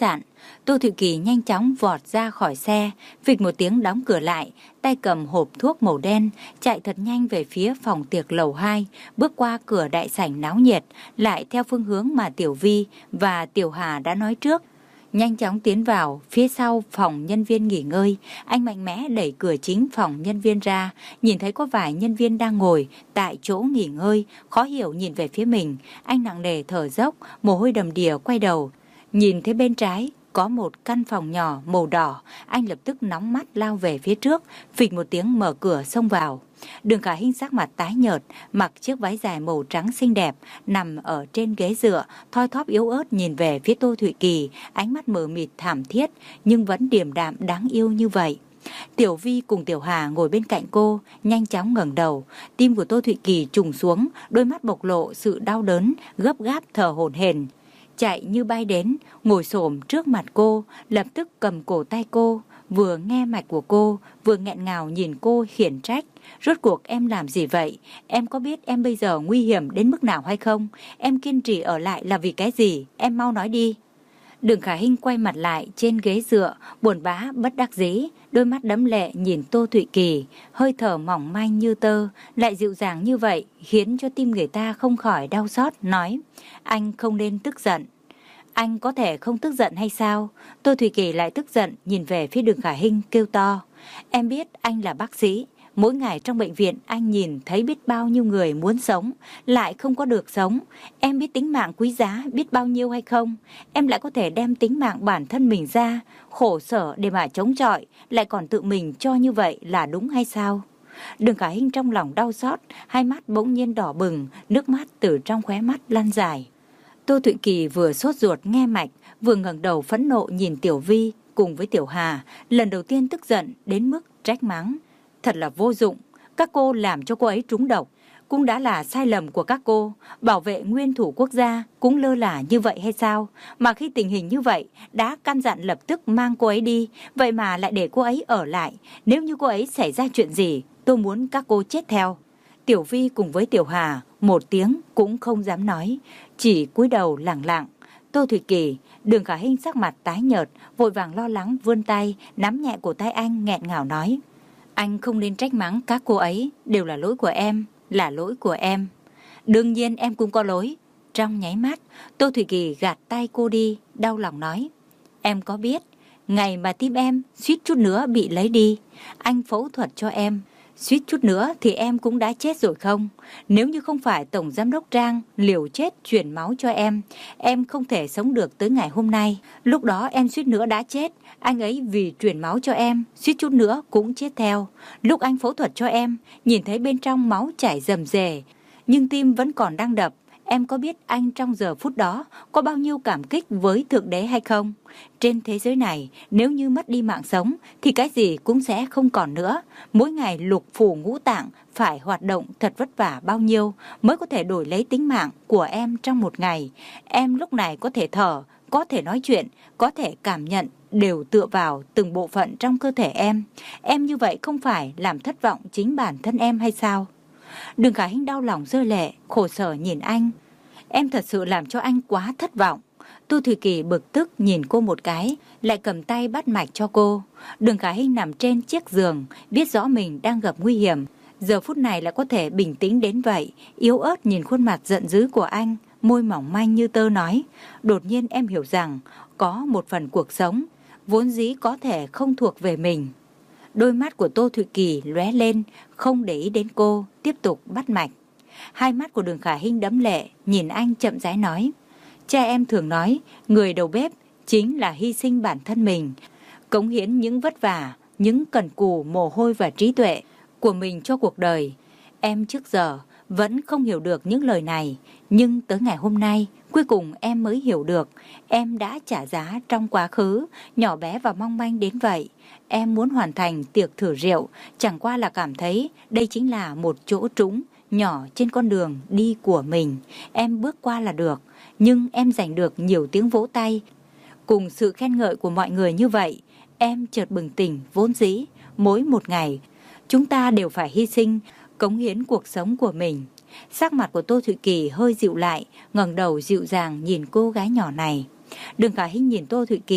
Tô Thụy Kỳ nhanh chóng vọt ra khỏi xe, phịch một tiếng đóng cửa lại, tay cầm hộp thuốc màu đen, chạy thật nhanh về phía phòng tiệc lầu hai, bước qua cửa đại sảnh náo nhiệt, lại theo phương hướng mà Tiểu Vi và Tiểu Hà đã nói trước. Nhanh chóng tiến vào phía sau phòng nhân viên nghỉ ngơi, anh mạnh mẽ đẩy cửa chính phòng nhân viên ra, nhìn thấy có vài nhân viên đang ngồi tại chỗ nghỉ ngơi, khó hiểu nhìn về phía mình. Anh nặng nề thở dốc, mồ hôi đầm đìa quay đầu, nhìn thấy bên trái có một căn phòng nhỏ màu đỏ, anh lập tức nóng mắt lao về phía trước, phịch một tiếng mở cửa xông vào. Đường Khả Hinh sắc mặt tái nhợt, mặc chiếc váy dài màu trắng xinh đẹp, nằm ở trên ghế dựa, thoi thóp yếu ớt nhìn về phía Tô Thụy Kỳ, ánh mắt mờ mịt thảm thiết nhưng vẫn điềm đạm đáng yêu như vậy. Tiểu Vi cùng Tiểu Hà ngồi bên cạnh cô, nhanh chóng ngẩng đầu, tim của Tô Thụy Kỳ trùng xuống, đôi mắt bộc lộ sự đau đớn, gấp gáp thở hổn hển. Chạy như bay đến, ngồi xổm trước mặt cô, lập tức cầm cổ tay cô, vừa nghe mạch của cô, vừa nghẹn ngào nhìn cô khiển trách. Rốt cuộc em làm gì vậy? Em có biết em bây giờ nguy hiểm đến mức nào hay không? Em kiên trì ở lại là vì cái gì? Em mau nói đi. Đường Khả Hinh quay mặt lại trên ghế dựa, buồn bã bất đắc dĩ, đôi mắt đẫm lệ nhìn Tô Thụy Kỳ, hơi thở mỏng manh như tơ, lại dịu dàng như vậy, khiến cho tim người ta không khỏi đau xót, nói: anh không nên tức giận. Anh có thể không tức giận hay sao? Tô Thụy Kỳ lại tức giận nhìn về phía Đường Khả Hinh, kêu to: em biết anh là bác sĩ, mỗi ngày trong bệnh viện anh nhìn thấy biết bao nhiêu người muốn sống, lại không có được sống. Em biết tính mạng quý giá biết bao nhiêu hay không? Em lại có thể đem tính mạng bản thân mình ra, khổ sở để mà chống chọi, lại còn tự mình cho như vậy là đúng hay sao? Đường Khả Hinh trong lòng đau xót, hai mắt bỗng nhiên đỏ bừng, nước mắt từ trong khóe mắt lăn dài. Tô Thụy Kỳ vừa sốt ruột nghe mạch, vừa ngẩng đầu phẫn nộ nhìn Tiểu Vi cùng với Tiểu Hà, lần đầu tiên tức giận đến mức trách mắng: thật là vô dụng, các cô làm cho cô ấy trúng độc, cũng đã là sai lầm của các cô, bảo vệ nguyên thủ quốc gia cũng lơ là như vậy hay sao? Mà khi tình hình như vậy, đã căn dặn lập tức mang cô ấy đi, vậy mà lại để cô ấy ở lại, nếu như cô ấy xảy ra chuyện gì, tôi muốn các cô chết theo. Tiểu Vi cùng với Tiểu Hà một tiếng cũng không dám nói, chỉ cúi đầu lẳng lặng. Tô Thụy Kỳ, Đường Khả Hinh sắc mặt tái nhợt, vội vàng lo lắng vươn tay nắm nhẹ cổ tay anh, nghẹn ngào nói: anh không nên trách mắng các cô ấy, đều là lỗi của em, là lỗi của em. Đương nhiên em cũng có lỗi. Trong nháy mắt, Tô Thụy Kỳ gạt tay cô đi, đau lòng nói: em có biết, ngày mà tim em suýt chút nữa bị lấy đi, anh phẫu thuật cho em, suýt chút nữa thì em cũng đã chết rồi không? Nếu như không phải Tổng Giám đốc Trang liều chết chuyển máu cho em, em không thể sống được tới ngày hôm nay. Lúc đó em suýt nữa đã chết, anh ấy vì chuyển máu cho em, suýt chút nữa cũng chết theo. Lúc anh phẫu thuật cho em, nhìn thấy bên trong máu chảy rầm rề, nhưng tim vẫn còn đang đập. Em có biết anh trong giờ phút đó có bao nhiêu cảm kích với Thượng Đế hay không? Trên thế giới này, nếu như mất đi mạng sống thì cái gì cũng sẽ không còn nữa. Mỗi ngày lục phủ ngũ tạng phải hoạt động thật vất vả bao nhiêu mới có thể đổi lấy tính mạng của em trong một ngày. Em lúc này có thể thở, có thể nói chuyện, có thể cảm nhận, đều tựa vào từng bộ phận trong cơ thể em. Em như vậy không phải làm thất vọng chính bản thân em hay sao? Đường Khả Hinh đau lòng rơi lệ, khổ sở nhìn anh. Em thật sự làm cho anh quá thất vọng. Tô Thụy Kỳ bực tức nhìn cô một cái, lại cầm tay bắt mạch cho cô. Đường Khả Hinh nằm trên chiếc giường, biết rõ mình đang gặp nguy hiểm, giờ phút này lại có thể bình tĩnh đến vậy, yếu ớt nhìn khuôn mặt giận dữ của anh, môi mỏng manh như tơ nói: đột nhiên em hiểu rằng có một phần cuộc sống vốn dĩ có thể không thuộc về mình. Đôi mắt của Tô Thụy Kỳ lóe lên, không để ý đến cô, tiếp tục bắt mạch. Hai mắt của Đường Khả Hinh đẫm lệ, nhìn anh chậm rãi nói: cha em thường nói, người đầu bếp chính là hy sinh bản thân mình, cống hiến những vất vả, những cần cù, mồ hôi và trí tuệ của mình cho cuộc đời. Em trước giờ vẫn không hiểu được những lời này, nhưng tới ngày hôm nay, cuối cùng em mới hiểu được. Em đã trả giá trong quá khứ, nhỏ bé và mong manh đến vậy. Em muốn hoàn thành tiệc thử rượu, chẳng qua là cảm thấy đây chính là một chỗ trũng nhỏ trên con đường đi của mình. Em bước qua là được, nhưng em giành được nhiều tiếng vỗ tay cùng sự khen ngợi của mọi người như vậy. Em chợt bừng tỉnh vốn dĩ, mỗi một ngày, chúng ta đều phải hy sinh, cống hiến cuộc sống của mình. Sắc mặt của Tô Thụy Kỳ hơi dịu lại, ngẩng đầu dịu dàng nhìn cô gái nhỏ này. Đường Khả Hinh nhìn Tô Thụy Kỳ,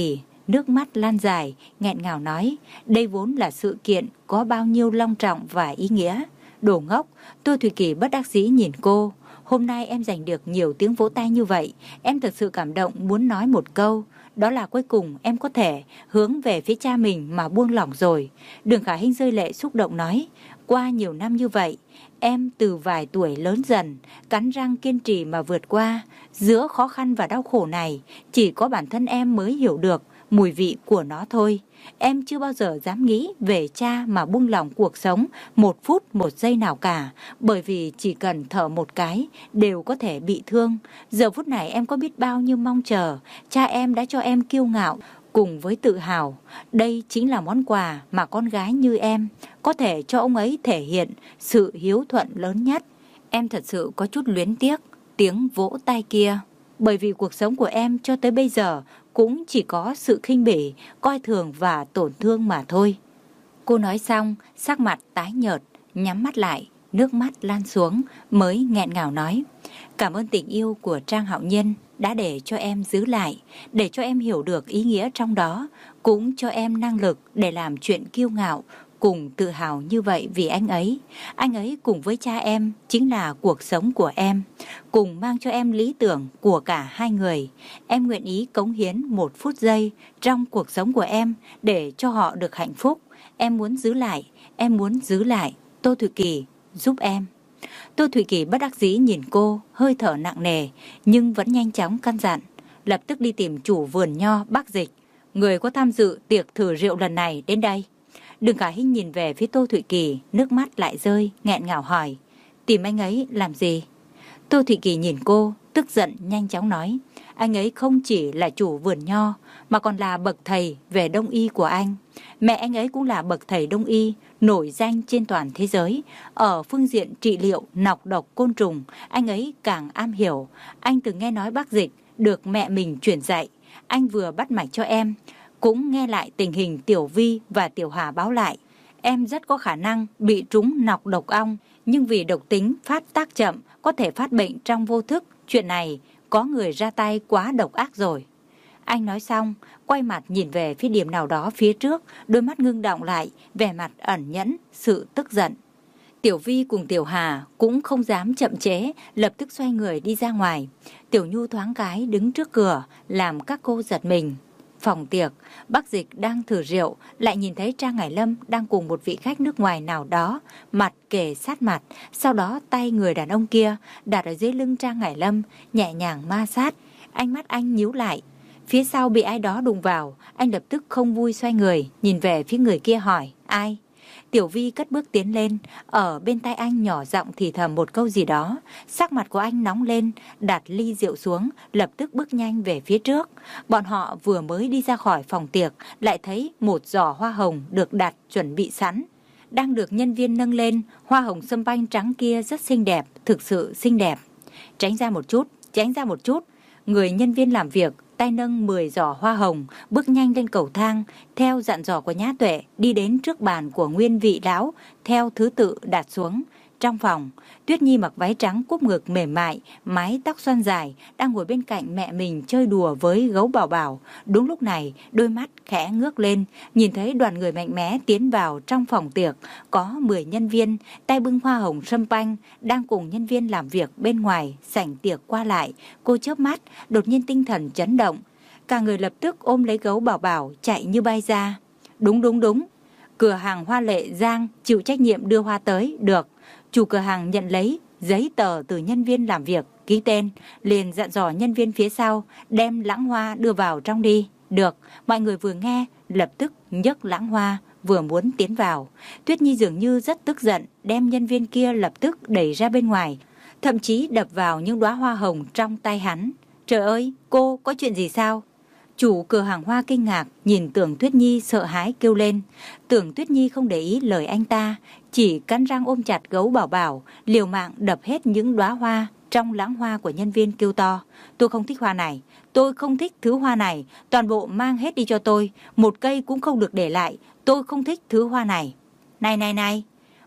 nước mắt lan dài, nghẹn ngào nói, đây vốn là sự kiện có bao nhiêu long trọng và ý nghĩa. Đồ ngốc, Tô Thủy Kỳ bất đắc dĩ nhìn cô. Hôm nay em giành được nhiều tiếng vỗ tay như vậy, em thật sự cảm động muốn nói một câu. Đó là cuối cùng em có thể hướng về phía cha mình mà buông lỏng rồi. Đường Khả Hinh rơi lệ xúc động nói, qua nhiều năm như vậy, em từ vài tuổi lớn dần, cắn răng kiên trì mà vượt qua. Giữa khó khăn và đau khổ này, chỉ có bản thân em mới hiểu được mùi vị của nó thôi. Em chưa bao giờ dám nghĩ về cha mà buông lỏng cuộc sống một phút một giây nào cả, bởi vì chỉ cần thở một cái đều có thể bị thương. Giờ phút này em có biết bao nhiêu mong chờ, cha em đã cho em kiêu ngạo cùng với tự hào. Đây chính là món quà mà con gái như em có thể cho ông ấy thể hiện sự hiếu thuận lớn nhất. Em thật sự có chút luyến tiếc tiếng vỗ tay kia, bởi vì cuộc sống của em cho tới bây giờ cũng chỉ có sự khinh bỉ, coi thường và tổn thương mà thôi. Cô nói xong, sắc mặt tái nhợt, nhắm mắt lại, nước mắt lan xuống, mới nghẹn ngào nói, cảm ơn tình yêu của Trang Hạo Nhiên đã để cho em giữ lại, để cho em hiểu được ý nghĩa trong đó, cũng cho em năng lực để làm chuyện kiêu ngạo cùng tự hào như vậy vì anh ấy. Anh ấy cùng với cha em chính là cuộc sống của em, cùng mang cho em lý tưởng của cả hai người. Em nguyện ý cống hiến một phút giây trong cuộc sống của em để cho họ được hạnh phúc. Em muốn giữ lại, em muốn giữ lại. Tô Thủy Kỳ, giúp em. Tô Thủy Kỳ bất đắc dĩ nhìn cô, hơi thở nặng nề, nhưng vẫn nhanh chóng căn dặn, lập tức đi tìm chủ vườn nho Bác Dịch. Người có tham dự tiệc thử rượu lần này đến đây. Đường Khả Hinh nhìn về phía Tô Thủy Kỳ, nước mắt lại rơi, nghẹn ngào hỏi, tìm anh ấy làm gì? Tô Thủy Kỳ nhìn cô, tức giận nhanh chóng nói, anh ấy không chỉ là chủ vườn nho, mà còn là bậc thầy về đông y của anh. Mẹ anh ấy cũng là bậc thầy đông y, nổi danh trên toàn thế giới. Ở phương diện trị liệu nọc độc côn trùng, anh ấy càng am hiểu. Anh từng nghe nói Bác Dịch được mẹ mình truyền dạy. Anh vừa bắt mạch cho em, cũng nghe lại tình hình Tiểu Vi và Tiểu Hà báo lại. Em rất có khả năng bị trúng nọc độc ong, nhưng vì độc tính phát tác chậm, có thể phát bệnh trong vô thức. Chuyện này có người ra tay quá độc ác rồi. Anh nói xong, quay mặt nhìn về phía điểm nào đó phía trước, đôi mắt ngưng đọng lại, vẻ mặt ẩn nhẫn, sự tức giận. Tiểu Vi cùng Tiểu Hà cũng không dám chậm chế, lập tức xoay người đi ra ngoài. Tiểu Nhu thoáng cái đứng trước cửa, làm các cô giật mình. Phòng tiệc, Bác Dịch đang thử rượu, lại nhìn thấy Trang Ngải Lâm đang cùng một vị khách nước ngoài nào đó, mặt kề sát mặt. Sau đó tay người đàn ông kia đặt ở dưới lưng Trang Ngải Lâm, nhẹ nhàng ma sát. Ánh mắt anh nhíu lại. Phía sau bị ai đó đụng vào, anh lập tức không vui xoay người, nhìn về phía người kia hỏi, ai? Tiểu Vi cất bước tiến lên, ở bên tai anh nhỏ giọng thì thầm một câu gì đó. Sắc mặt của anh nóng lên, đặt ly rượu xuống, lập tức bước nhanh về phía trước. Bọn họ vừa mới đi ra khỏi phòng tiệc, lại thấy một giỏ hoa hồng được đặt chuẩn bị sẵn, đang được nhân viên nâng lên. Hoa hồng sâm banh trắng kia rất xinh đẹp, thực sự xinh đẹp. Tránh ra một chút, tránh ra một chút. Người nhân viên làm việc tay nâng mười giỏ hoa hồng, bước nhanh lên cầu thang, theo dặn dò của Nhã Tuệ, đi đến trước bàn của Nguyên Vị Lão, theo thứ tự đặt xuống. Trong phòng, Tuyết Nhi mặc váy trắng cúp ngực mềm mại, mái tóc xoăn dài, đang ngồi bên cạnh mẹ mình chơi đùa với gấu Bảo Bảo. Đúng lúc này, đôi mắt khẽ ngước lên, nhìn thấy đoàn người mạnh mẽ tiến vào trong phòng tiệc, có mười nhân viên, tay bưng hoa hồng sâm panh, đang cùng nhân viên làm việc bên ngoài sảnh tiệc qua lại. Cô chớp mắt, đột nhiên tinh thần chấn động, cả người lập tức ôm lấy gấu Bảo Bảo chạy như bay ra. Đúng đúng đúng, cửa hàng Hoa Lệ Giang chịu trách nhiệm đưa hoa tới, được. Chủ cửa hàng nhận lấy giấy tờ từ nhân viên làm việc, ký tên, liền dặn dò nhân viên phía sau đem lãng hoa đưa vào trong đi. Được, mọi người vừa nghe, lập tức nhấc lãng hoa, vừa muốn tiến vào. Tuyết Nhi dường như rất tức giận, đem nhân viên kia lập tức đẩy ra bên ngoài, thậm chí đập vào những đóa hoa hồng trong tay hắn. Trời ơi, cô có chuyện gì sao? Chủ cửa hàng hoa kinh ngạc, nhìn Tưởng Tuyết Nhi sợ hãi kêu lên. Tưởng Tuyết Nhi không để ý lời anh ta, chỉ cắn răng ôm chặt gấu Bảo Bảo, liều mạng đập hết những đóa hoa trong lãng hoa của nhân viên, kêu to. Tôi không thích hoa này, tôi không thích thứ hoa này, toàn bộ mang hết đi cho tôi, một cây cũng không được để lại, tôi không thích thứ hoa này. Này này này,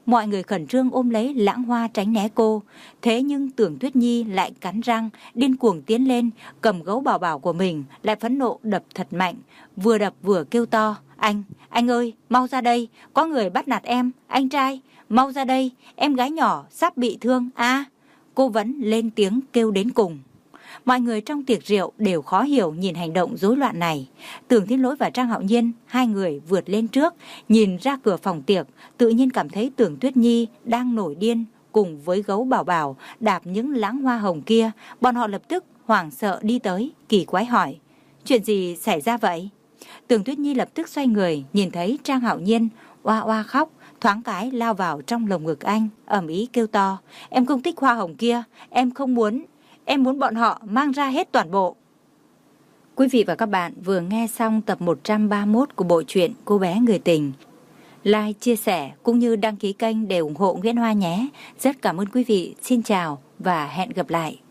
Mọi người khẩn trương ôm lấy Lãng Hoa tránh né cô. Thế nhưng Tưởng Tuyết Nhi lại cắn răng, điên cuồng tiến lên, cầm gấu bảo bảo của mình, lại phẫn nộ đập thật mạnh, vừa đập vừa kêu to. Anh, anh ơi, mau ra đây, có người bắt nạt em, anh trai, mau ra đây, em gái nhỏ sắp bị thương, à. Cô vẫn lên tiếng kêu đến cùng. Mọi người trong tiệc rượu đều khó hiểu nhìn hành động rối loạn này. Tưởng Thiên Lỗi và Trang Hạo Nhiên, hai người vượt lên trước, nhìn ra cửa phòng tiệc, tự nhiên cảm thấy Tưởng Tuyết Nhi đang nổi điên, cùng với gấu bảo bảo đạp những lãng hoa hồng kia. Bọn họ lập tức hoảng sợ đi tới, kỳ quái hỏi, chuyện gì xảy ra vậy? Tưởng Tuyết Nhi lập tức xoay người, nhìn thấy Trang Hạo Nhiên oa oa khóc, thoáng cái lao vào trong lồng ngực anh, ầm ĩ kêu to, em không thích hoa hồng kia, em không muốn, em muốn bọn họ mang ra hết toàn bộ. Quý vị và các bạn vừa nghe xong tập một trăm ba mươi mốt của bộ truyện Cô bé người tình. Like, chia sẻ cũng như đăng ký kênh để ủng hộ Nguyễn Hoa nhé. Rất cảm ơn quý vị. Xin chào và hẹn gặp lại.